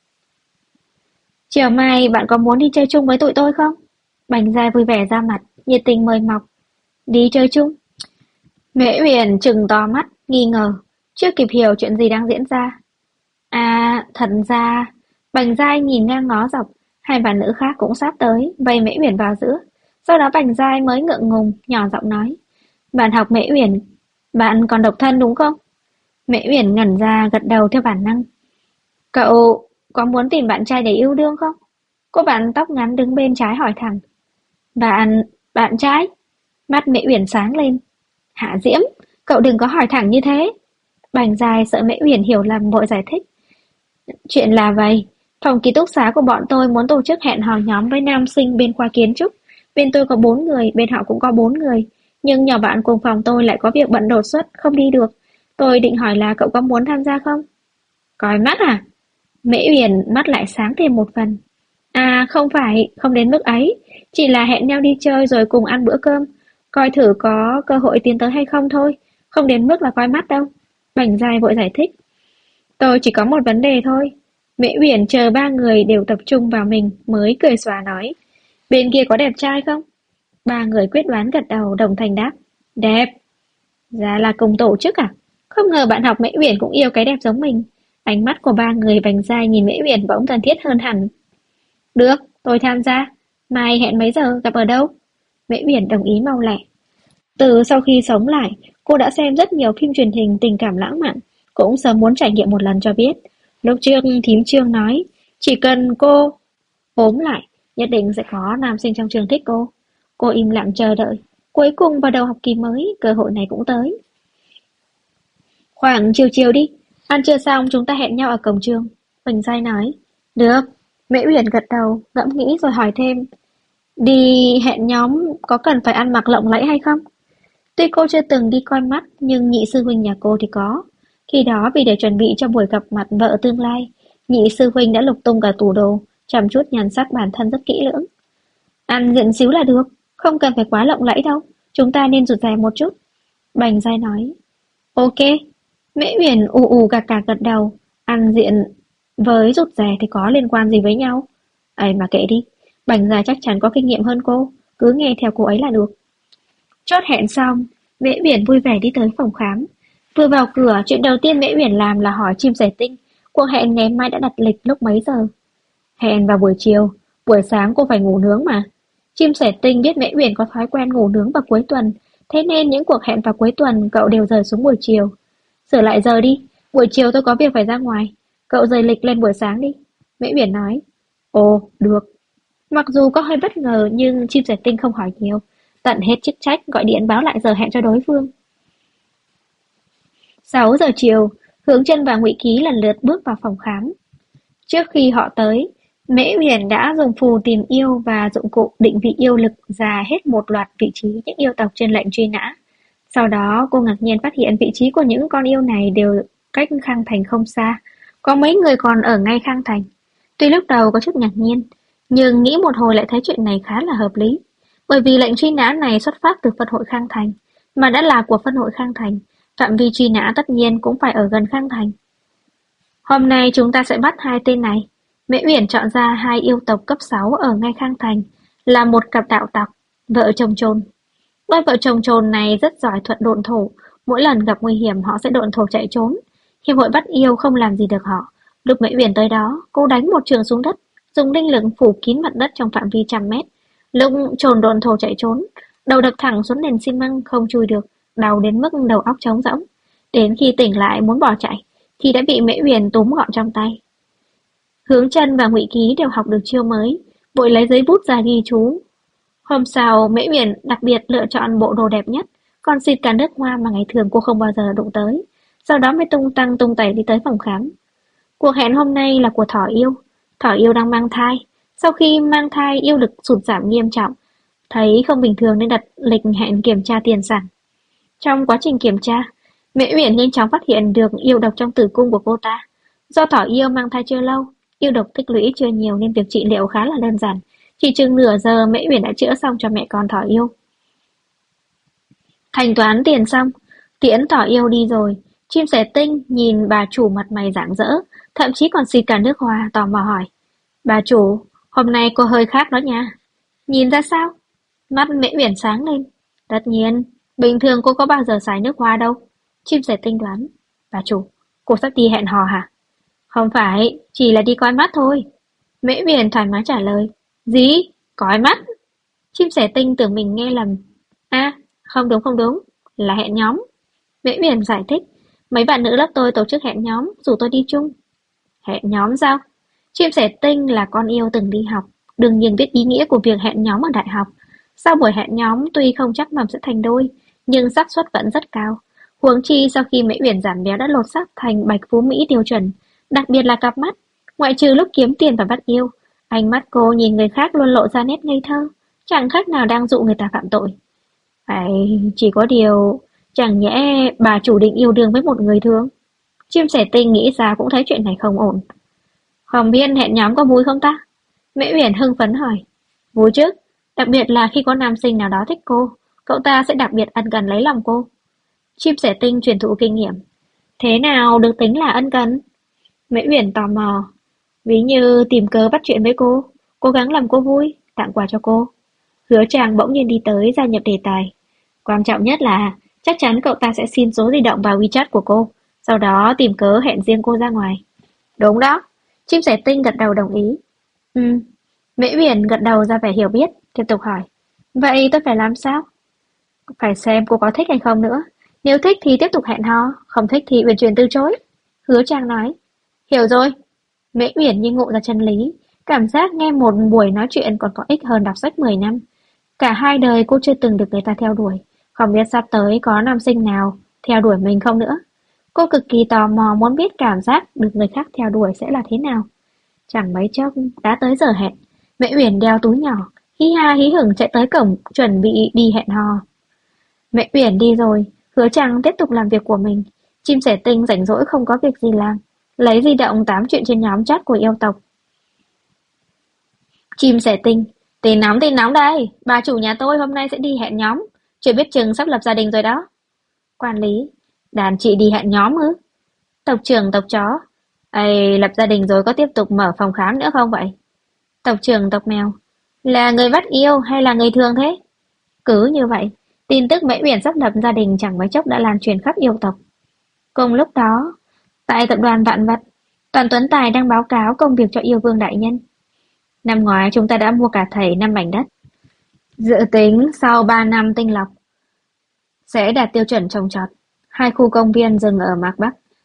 Chiều mai bạn có muốn đi chơi chung với tụi tôi không? Bành Giai vui vẻ ra mặt, nhiệt tình mời mọc. Đi chơi chung? Mễ Uyển trừng to mắt, nghi ngờ, chưa kịp hiểu chuyện gì đang diễn ra. À, thật ra, Bành Giai nhìn ngang ngó dọc, hai bà nữ khác cũng sắp tới, vây Mễ Uyển vào giữa. Sau đó Bành Giai mới ngượng ngùng, nhỏ giọng nói. Bạn học Mễ Uyển, bạn còn độc thân đúng không? Mễ Uyển ngẩn ra gật đầu theo bản năng. Cậu có muốn tìm bạn trai để yêu đương không? Cô bạn tóc ngắn đứng bên trái hỏi thẳng. Bạn trai? Mắt Mễ Uyển sáng lên. Hạ Diễm, cậu đừng có hỏi thẳng như thế. Bành Giai sợ Mễ Uyển hiểu lầm vội giải thích. Chuyện là vậy, phòng ký túc xá của bọn tôi muốn tổ chức hẹn hò nhóm với nam sinh bên khoa kiến trúc. Bên tôi có 4 người, bên họ cũng có 4 người. Nhưng nhỏ bạn cùng phòng tôi lại có việc bận đột xuất, không đi được. Tôi định hỏi là cậu có muốn tham gia không? Coi mắt à? Mễ Uyển mắt lại sáng thêm một phần. À không phải, không đến mức ấy. Chỉ là hẹn nhau đi chơi rồi cùng ăn bữa cơm. Coi thử có cơ hội tiến tới hay không thôi. Không đến mức là coi mắt đâu. Bảnh Giai vội giải thích. Tôi chỉ có một vấn đề thôi. Mễ Uyển chờ ba người đều tập trung vào mình mới cười xòa nói. Bên kia có đẹp trai không? Ba người quyết đoán gật đầu đồng thanh đáp. Đẹp. Ra là cùng tổ chức à? Không ngờ bạn học Mễ Uyển cũng yêu cái đẹp giống mình. Ánh mắt của ba người Bành Giai nhìn Mễ Uyển bỗng thân thiết hơn hẳn. Được, tôi tham gia. Mai hẹn mấy giờ, gặp ở đâu? Mễ Uyển đồng ý mau lẹ. Từ sau khi sống lại, cô đã xem rất nhiều phim truyền hình tình cảm lãng mạn, cũng sớm muốn trải nghiệm một lần cho biết. Lúc trước thím Trương nói, chỉ cần cô ốm lại, nhất định sẽ có nam sinh trong trường thích cô. Cô im lặng chờ đợi. Cuối cùng vào đầu học kỳ mới, cơ hội này cũng tới. Khoảng chiều chiều đi, ăn trưa xong chúng ta hẹn nhau ở cổng trường. Bình Giai nói. Được. Mễ Uyển gật đầu, ngẫm nghĩ rồi hỏi thêm. Đi hẹn nhóm có cần phải ăn mặc lộng lẫy hay không? Tuy cô chưa từng đi coi mắt, nhưng nhị sư huynh nhà cô thì có. Khi đó vì để chuẩn bị cho buổi gặp mặt vợ tương lai, nhị sư huynh đã lục tung cả tủ đồ, chăm chút nhan sắc bản thân rất kỹ lưỡng. Ăn diện xíu là được, không cần phải quá lộng lẫy đâu, chúng ta nên rụt rè một chút. Bành Giai nói. Ok. Mễ Uyển ù ù gà cà gật đầu, ăn diện với rụt rè thì có liên quan gì với nhau? Ấy mà kệ đi, Bành Giai chắc chắn có kinh nghiệm hơn cô, cứ nghe theo cô ấy là được. Chốt hẹn xong, Mễ Uyển vui vẻ đi tới phòng khám. Vừa vào cửa, chuyện đầu tiên Mễ Uyển làm là hỏi chim sẻ tinh, cuộc hẹn ngày mai đã đặt lịch lúc mấy giờ. Hẹn vào buổi chiều, buổi sáng cô phải ngủ nướng mà. Chim sẻ tinh biết Mễ Uyển có thói quen ngủ nướng vào cuối tuần, thế nên những cuộc hẹn vào cuối tuần cậu đều rời xuống buổi chiều. Sửa lại giờ đi, Buổi chiều tôi có việc phải ra ngoài, cậu dời lịch lên buổi sáng đi. Mễ Uyển nói. Ồ, được. Mặc dù có hơi bất ngờ nhưng chim sẻ tinh không hỏi nhiều, tận hết chức trách gọi điện báo lại giờ hẹn cho đối phương. 6 giờ chiều, Hướng Chân và Ngụy Ký lần lượt bước vào phòng khám. Trước khi họ tới, Mễ Uyển đã dùng phù tìm yêu và dụng cụ định vị yêu lực ra hết một loạt vị trí những yêu tộc trên lệnh truy nã. Sau đó cô ngạc nhiên phát hiện vị trí của những con yêu này đều cách Khang Thành không xa, có mấy người còn ở ngay Khang Thành. Tuy lúc đầu có chút ngạc nhiên, nhưng nghĩ một hồi lại thấy chuyện này khá là hợp lý. Bởi vì lệnh truy nã này xuất phát từ phân hội Khang Thành, mà đã là của phân hội Khang Thành, phạm vi truy nã tất nhiên cũng phải ở gần Khang Thành. Hôm nay chúng ta sẽ bắt hai tên này. Mễ Uyển chọn ra hai yêu tộc cấp 6 ở ngay Khang Thành, là một cặp đạo tặc, vợ chồng trồn. Đôi vợ chồng trồn này rất giỏi thuật độn thổ, mỗi lần gặp nguy hiểm họ sẽ độn thổ chạy trốn. Hiệp hội bắt yêu không làm gì được họ. Lúc Mễ Uyển tới đó, cô đánh một trường xuống đất, dùng linh lực phủ kín mặt đất trong phạm vi 100 mét. Lúc trồn độn thổ chạy trốn, đầu đập thẳng xuống nền xi măng không chui được, đau đến mức đầu óc trống rỗng. Đến khi tỉnh lại muốn bỏ chạy, thì đã bị Mễ Uyển túm gọn trong tay. Hướng Chân và Ngụy Ký đều học được chiêu mới, vội lấy giấy bút ra ghi chú. Hôm sau, Mễ Uyển đặc biệt lựa chọn bộ đồ đẹp nhất, còn xịt cả nước hoa mà ngày thường cô không bao giờ đụng tới. Sau đó mới tung tăng tung tẩy đi tới phòng khám. Cuộc hẹn hôm nay là của Thỏ Yêu. Thỏ Yêu đang mang thai. Sau khi mang thai, yêu lực sụt giảm nghiêm trọng. Thấy không bình thường nên đặt lịch hẹn kiểm tra tiền sản. Trong quá trình kiểm tra, Mễ Uyển nhanh chóng phát hiện được yêu độc trong tử cung của cô ta. Do Thỏ Yêu mang thai chưa lâu, yêu độc tích lũy chưa nhiều nên việc trị liệu khá là đơn giản. Chỉ chừng nửa giờ Mễ Uyển đã chữa xong cho mẹ con Thỏ Yêu. Thanh toán tiền xong, tiễn Thỏ Yêu đi rồi. Chim sẻ tinh nhìn bà chủ mặt mày rạng rỡ, thậm chí còn xịt cả nước hoa, tò mò hỏi. Bà chủ, hôm nay cô hơi khác đó nha. Nhìn ra sao? Mắt Mễ Uyển sáng lên. Tất nhiên, bình thường cô có bao giờ xài nước hoa đâu. Chim sẻ tinh đoán. Bà chủ, cô sắp đi hẹn hò hả? Không phải, chỉ là đi coi mắt thôi. Mễ Uyển thoải mái trả lời. Gì? Coi mắt? Chim sẻ tinh tưởng mình nghe lầm. À, không đúng, là hẹn nhóm. Mễ Uyển giải thích. Mấy bạn nữ lớp tôi tổ chức hẹn nhóm, rủ tôi đi chung. Hẹn nhóm sao? Chim sẻ tinh là con yêu từng đi học, đương nhiên biết ý nghĩa của việc hẹn nhóm ở đại học. Sau buổi hẹn nhóm tuy không chắc mầm sẽ thành đôi, nhưng xác suất vẫn rất cao. Huống chi sau khi Mễ Uyển giảm béo đã lột xác thành bạch phú Mỹ tiêu chuẩn, đặc biệt là cặp mắt, ngoại trừ lúc kiếm tiền và bắt yêu, ánh mắt cô nhìn người khác luôn lộ ra nét ngây thơ, chẳng khác nào đang dụ người ta phạm tội. Chỉ có điều, chẳng nhẽ bà chủ định yêu đương với một người thường? Chim sẻ tinh nghĩ ra cũng thấy chuyện này không ổn. Không biết hẹn nhóm có vui không ta? Mễ Uyển hưng phấn hỏi. Vui chứ, đặc biệt là khi có nam sinh nào đó thích cô, cậu ta sẽ đặc biệt ân cần lấy lòng cô. Chim sẻ tinh truyền thụ kinh nghiệm. Thế nào được tính là ân cần? Mễ Uyển tò mò. Ví như tìm cớ bắt chuyện với cô, cố gắng làm cô vui, tặng quà cho cô. Hứa Tràng bỗng nhiên đi tới gia nhập đề tài. Quan trọng nhất là chắc chắn cậu ta sẽ xin số di động vào WeChat của cô, sau đó tìm cớ hẹn riêng cô ra ngoài. Đúng đó, chim sẻ tinh gật đầu đồng ý. Mễ Uyển gật đầu ra vẻ hiểu biết, tiếp tục hỏi. Vậy tôi phải làm sao? Phải xem cô có thích hay không nữa. Nếu thích thì tiếp tục hẹn hò, không thích thì uyển chuyển từ chối. Hứa Trang nói. Hiểu rồi. Mễ Uyển như ngộ ra chân lý, cảm giác nghe một buổi nói chuyện còn có ích hơn đọc sách 10 năm. Cả hai đời cô chưa từng được người ta theo đuổi, không biết sắp tới có nam sinh nào theo đuổi mình không nữa. Cô cực kỳ tò mò muốn biết cảm giác được người khác theo đuổi sẽ là thế nào. Chẳng mấy chốc đã tới giờ hẹn, Mễ Uyển đeo túi nhỏ, hí ha hí hửng chạy tới cổng chuẩn bị đi hẹn hò. Mễ Uyển đi rồi, Hứa Trăng tiếp tục làm việc của mình. Chim sẻ tinh rảnh rỗi không có việc gì làm, lấy di động tám chuyện trên nhóm chat của yêu tộc. Chim sẻ tinh, tin nóng đây, bà chủ nhà tôi hôm nay sẽ đi hẹn nhóm, chưa biết chừng sắp lập gia đình rồi đó. Quản lý, đàn chị đi hẹn nhóm ư? Tộc trưởng tộc chó, lập gia đình rồi có tiếp tục mở phòng khám nữa không vậy? Tộc trưởng tộc mèo, là người bắt yêu hay là người thường thế? Cứ như vậy, tin tức Mễ Uyển sắp lập gia đình chẳng mấy chốc đã lan truyền khắp yêu tộc. Cùng lúc đó, tại tập đoàn Vạn Vật, Toàn Tuấn Tài đang báo cáo công việc cho yêu vương đại nhân. Năm ngoái chúng ta đã mua cả thảy 5 mảnh đất. Dự tính sau 3 năm tinh lọc sẽ đạt tiêu chuẩn trồng trọt. 2 khu công viên dừng ở Mạc Bắc,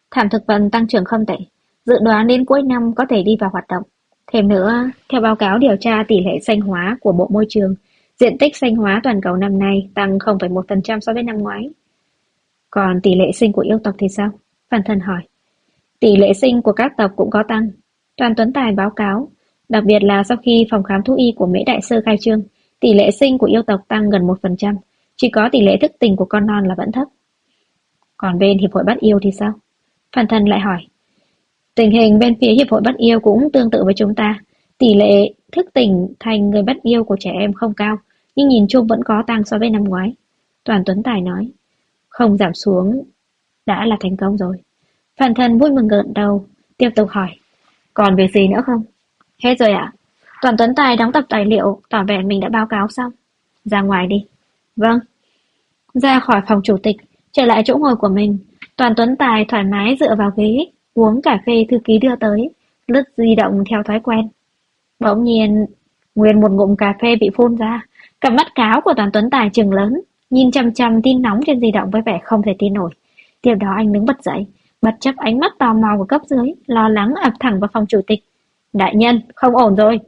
Thảm thực vật tăng trưởng không tệ, dự đoán đến cuối năm có thể đi vào hoạt động. Thêm nữa, theo báo cáo điều tra tỷ lệ xanh hóa của Bộ Môi trường, diện tích xanh hóa toàn cầu năm nay tăng 0,1% so với năm ngoái. Còn tỷ lệ sinh của yêu tộc thì sao? Phan Thân hỏi. Tỷ lệ sinh của các tộc cũng có tăng. Đoàn Tuấn Tài báo cáo, đặc biệt là sau khi phòng khám thú y của Mễ Đại Sư khai trương, tỷ lệ sinh của yêu tộc tăng gần 1%, chỉ có tỷ lệ thức tỉnh của con non là vẫn thấp. Còn bên Hiệp hội Bắt Yêu thì sao? Phan Thân lại hỏi. Tình hình bên phía Hiệp hội Bắt Yêu cũng tương tự với chúng ta. Tỷ lệ thức tỉnh thành người bắt yêu của trẻ em không cao, nhưng nhìn chung vẫn có tăng so với năm ngoái. Đoàn Tuấn Tài nói, không giảm xuống đã là thành công rồi. Phan Thân vui mừng gật đầu, tiếp tục hỏi, còn việc gì nữa không? Hết rồi ạ. Đoàn Tuấn Tài đóng tập tài liệu, tỏ vẻ mình đã báo cáo xong. Ra ngoài đi. Vâng. Ra khỏi phòng chủ tịch, trở lại chỗ ngồi của mình, Đoàn Tuấn Tài thoải mái dựa vào ghế, uống cà phê thư ký đưa tới, lướt di động theo thói quen. Bỗng nhiên, nguyên một ngụm cà phê bị phun ra, cặp mắt cáo của Đoàn Tuấn Tài trừng lớn, nhìn chằm chằm tin nóng trên di động với vẻ không thể tin nổi. Tiếp đó anh đứng bật dậy, bất chấp ánh mắt tò mò của cấp dưới, lo lắng ập thẳng vào phòng chủ tịch. Đại nhân, không ổn rồi.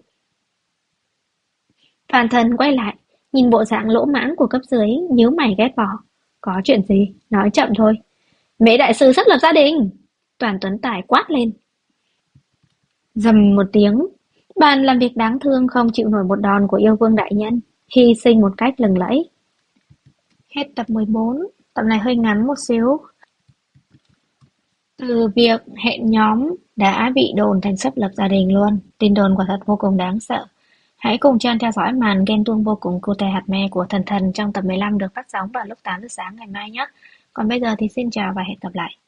Phan Thân quay lại, nhìn bộ dạng lỗ mãng của cấp dưới, nhíu mày ghét bỏ. Có chuyện gì? Nói chậm thôi. Mễ đại sư sắp lập gia đình. Đoàn Tuấn Tài quát lên. Rầm một tiếng, bàn làm việc đáng thương không chịu nổi một đòn của yêu vương đại nhân, hy sinh một cách lừng lẫy. Hết tập 14, tập này hơi ngắn một xíu. Từ việc hẹn nhóm đã bị đồn thành sắp lập gia đình luôn, tin đồn quả thật vô cùng đáng sợ. Hãy cùng Chan theo dõi màn ghen tuông vô cùng cute hạt me của Thần Thần trong tập 15 được phát sóng vào lúc 8 giờ sáng ngày mai nhé. Còn bây giờ thì xin chào và hẹn gặp lại.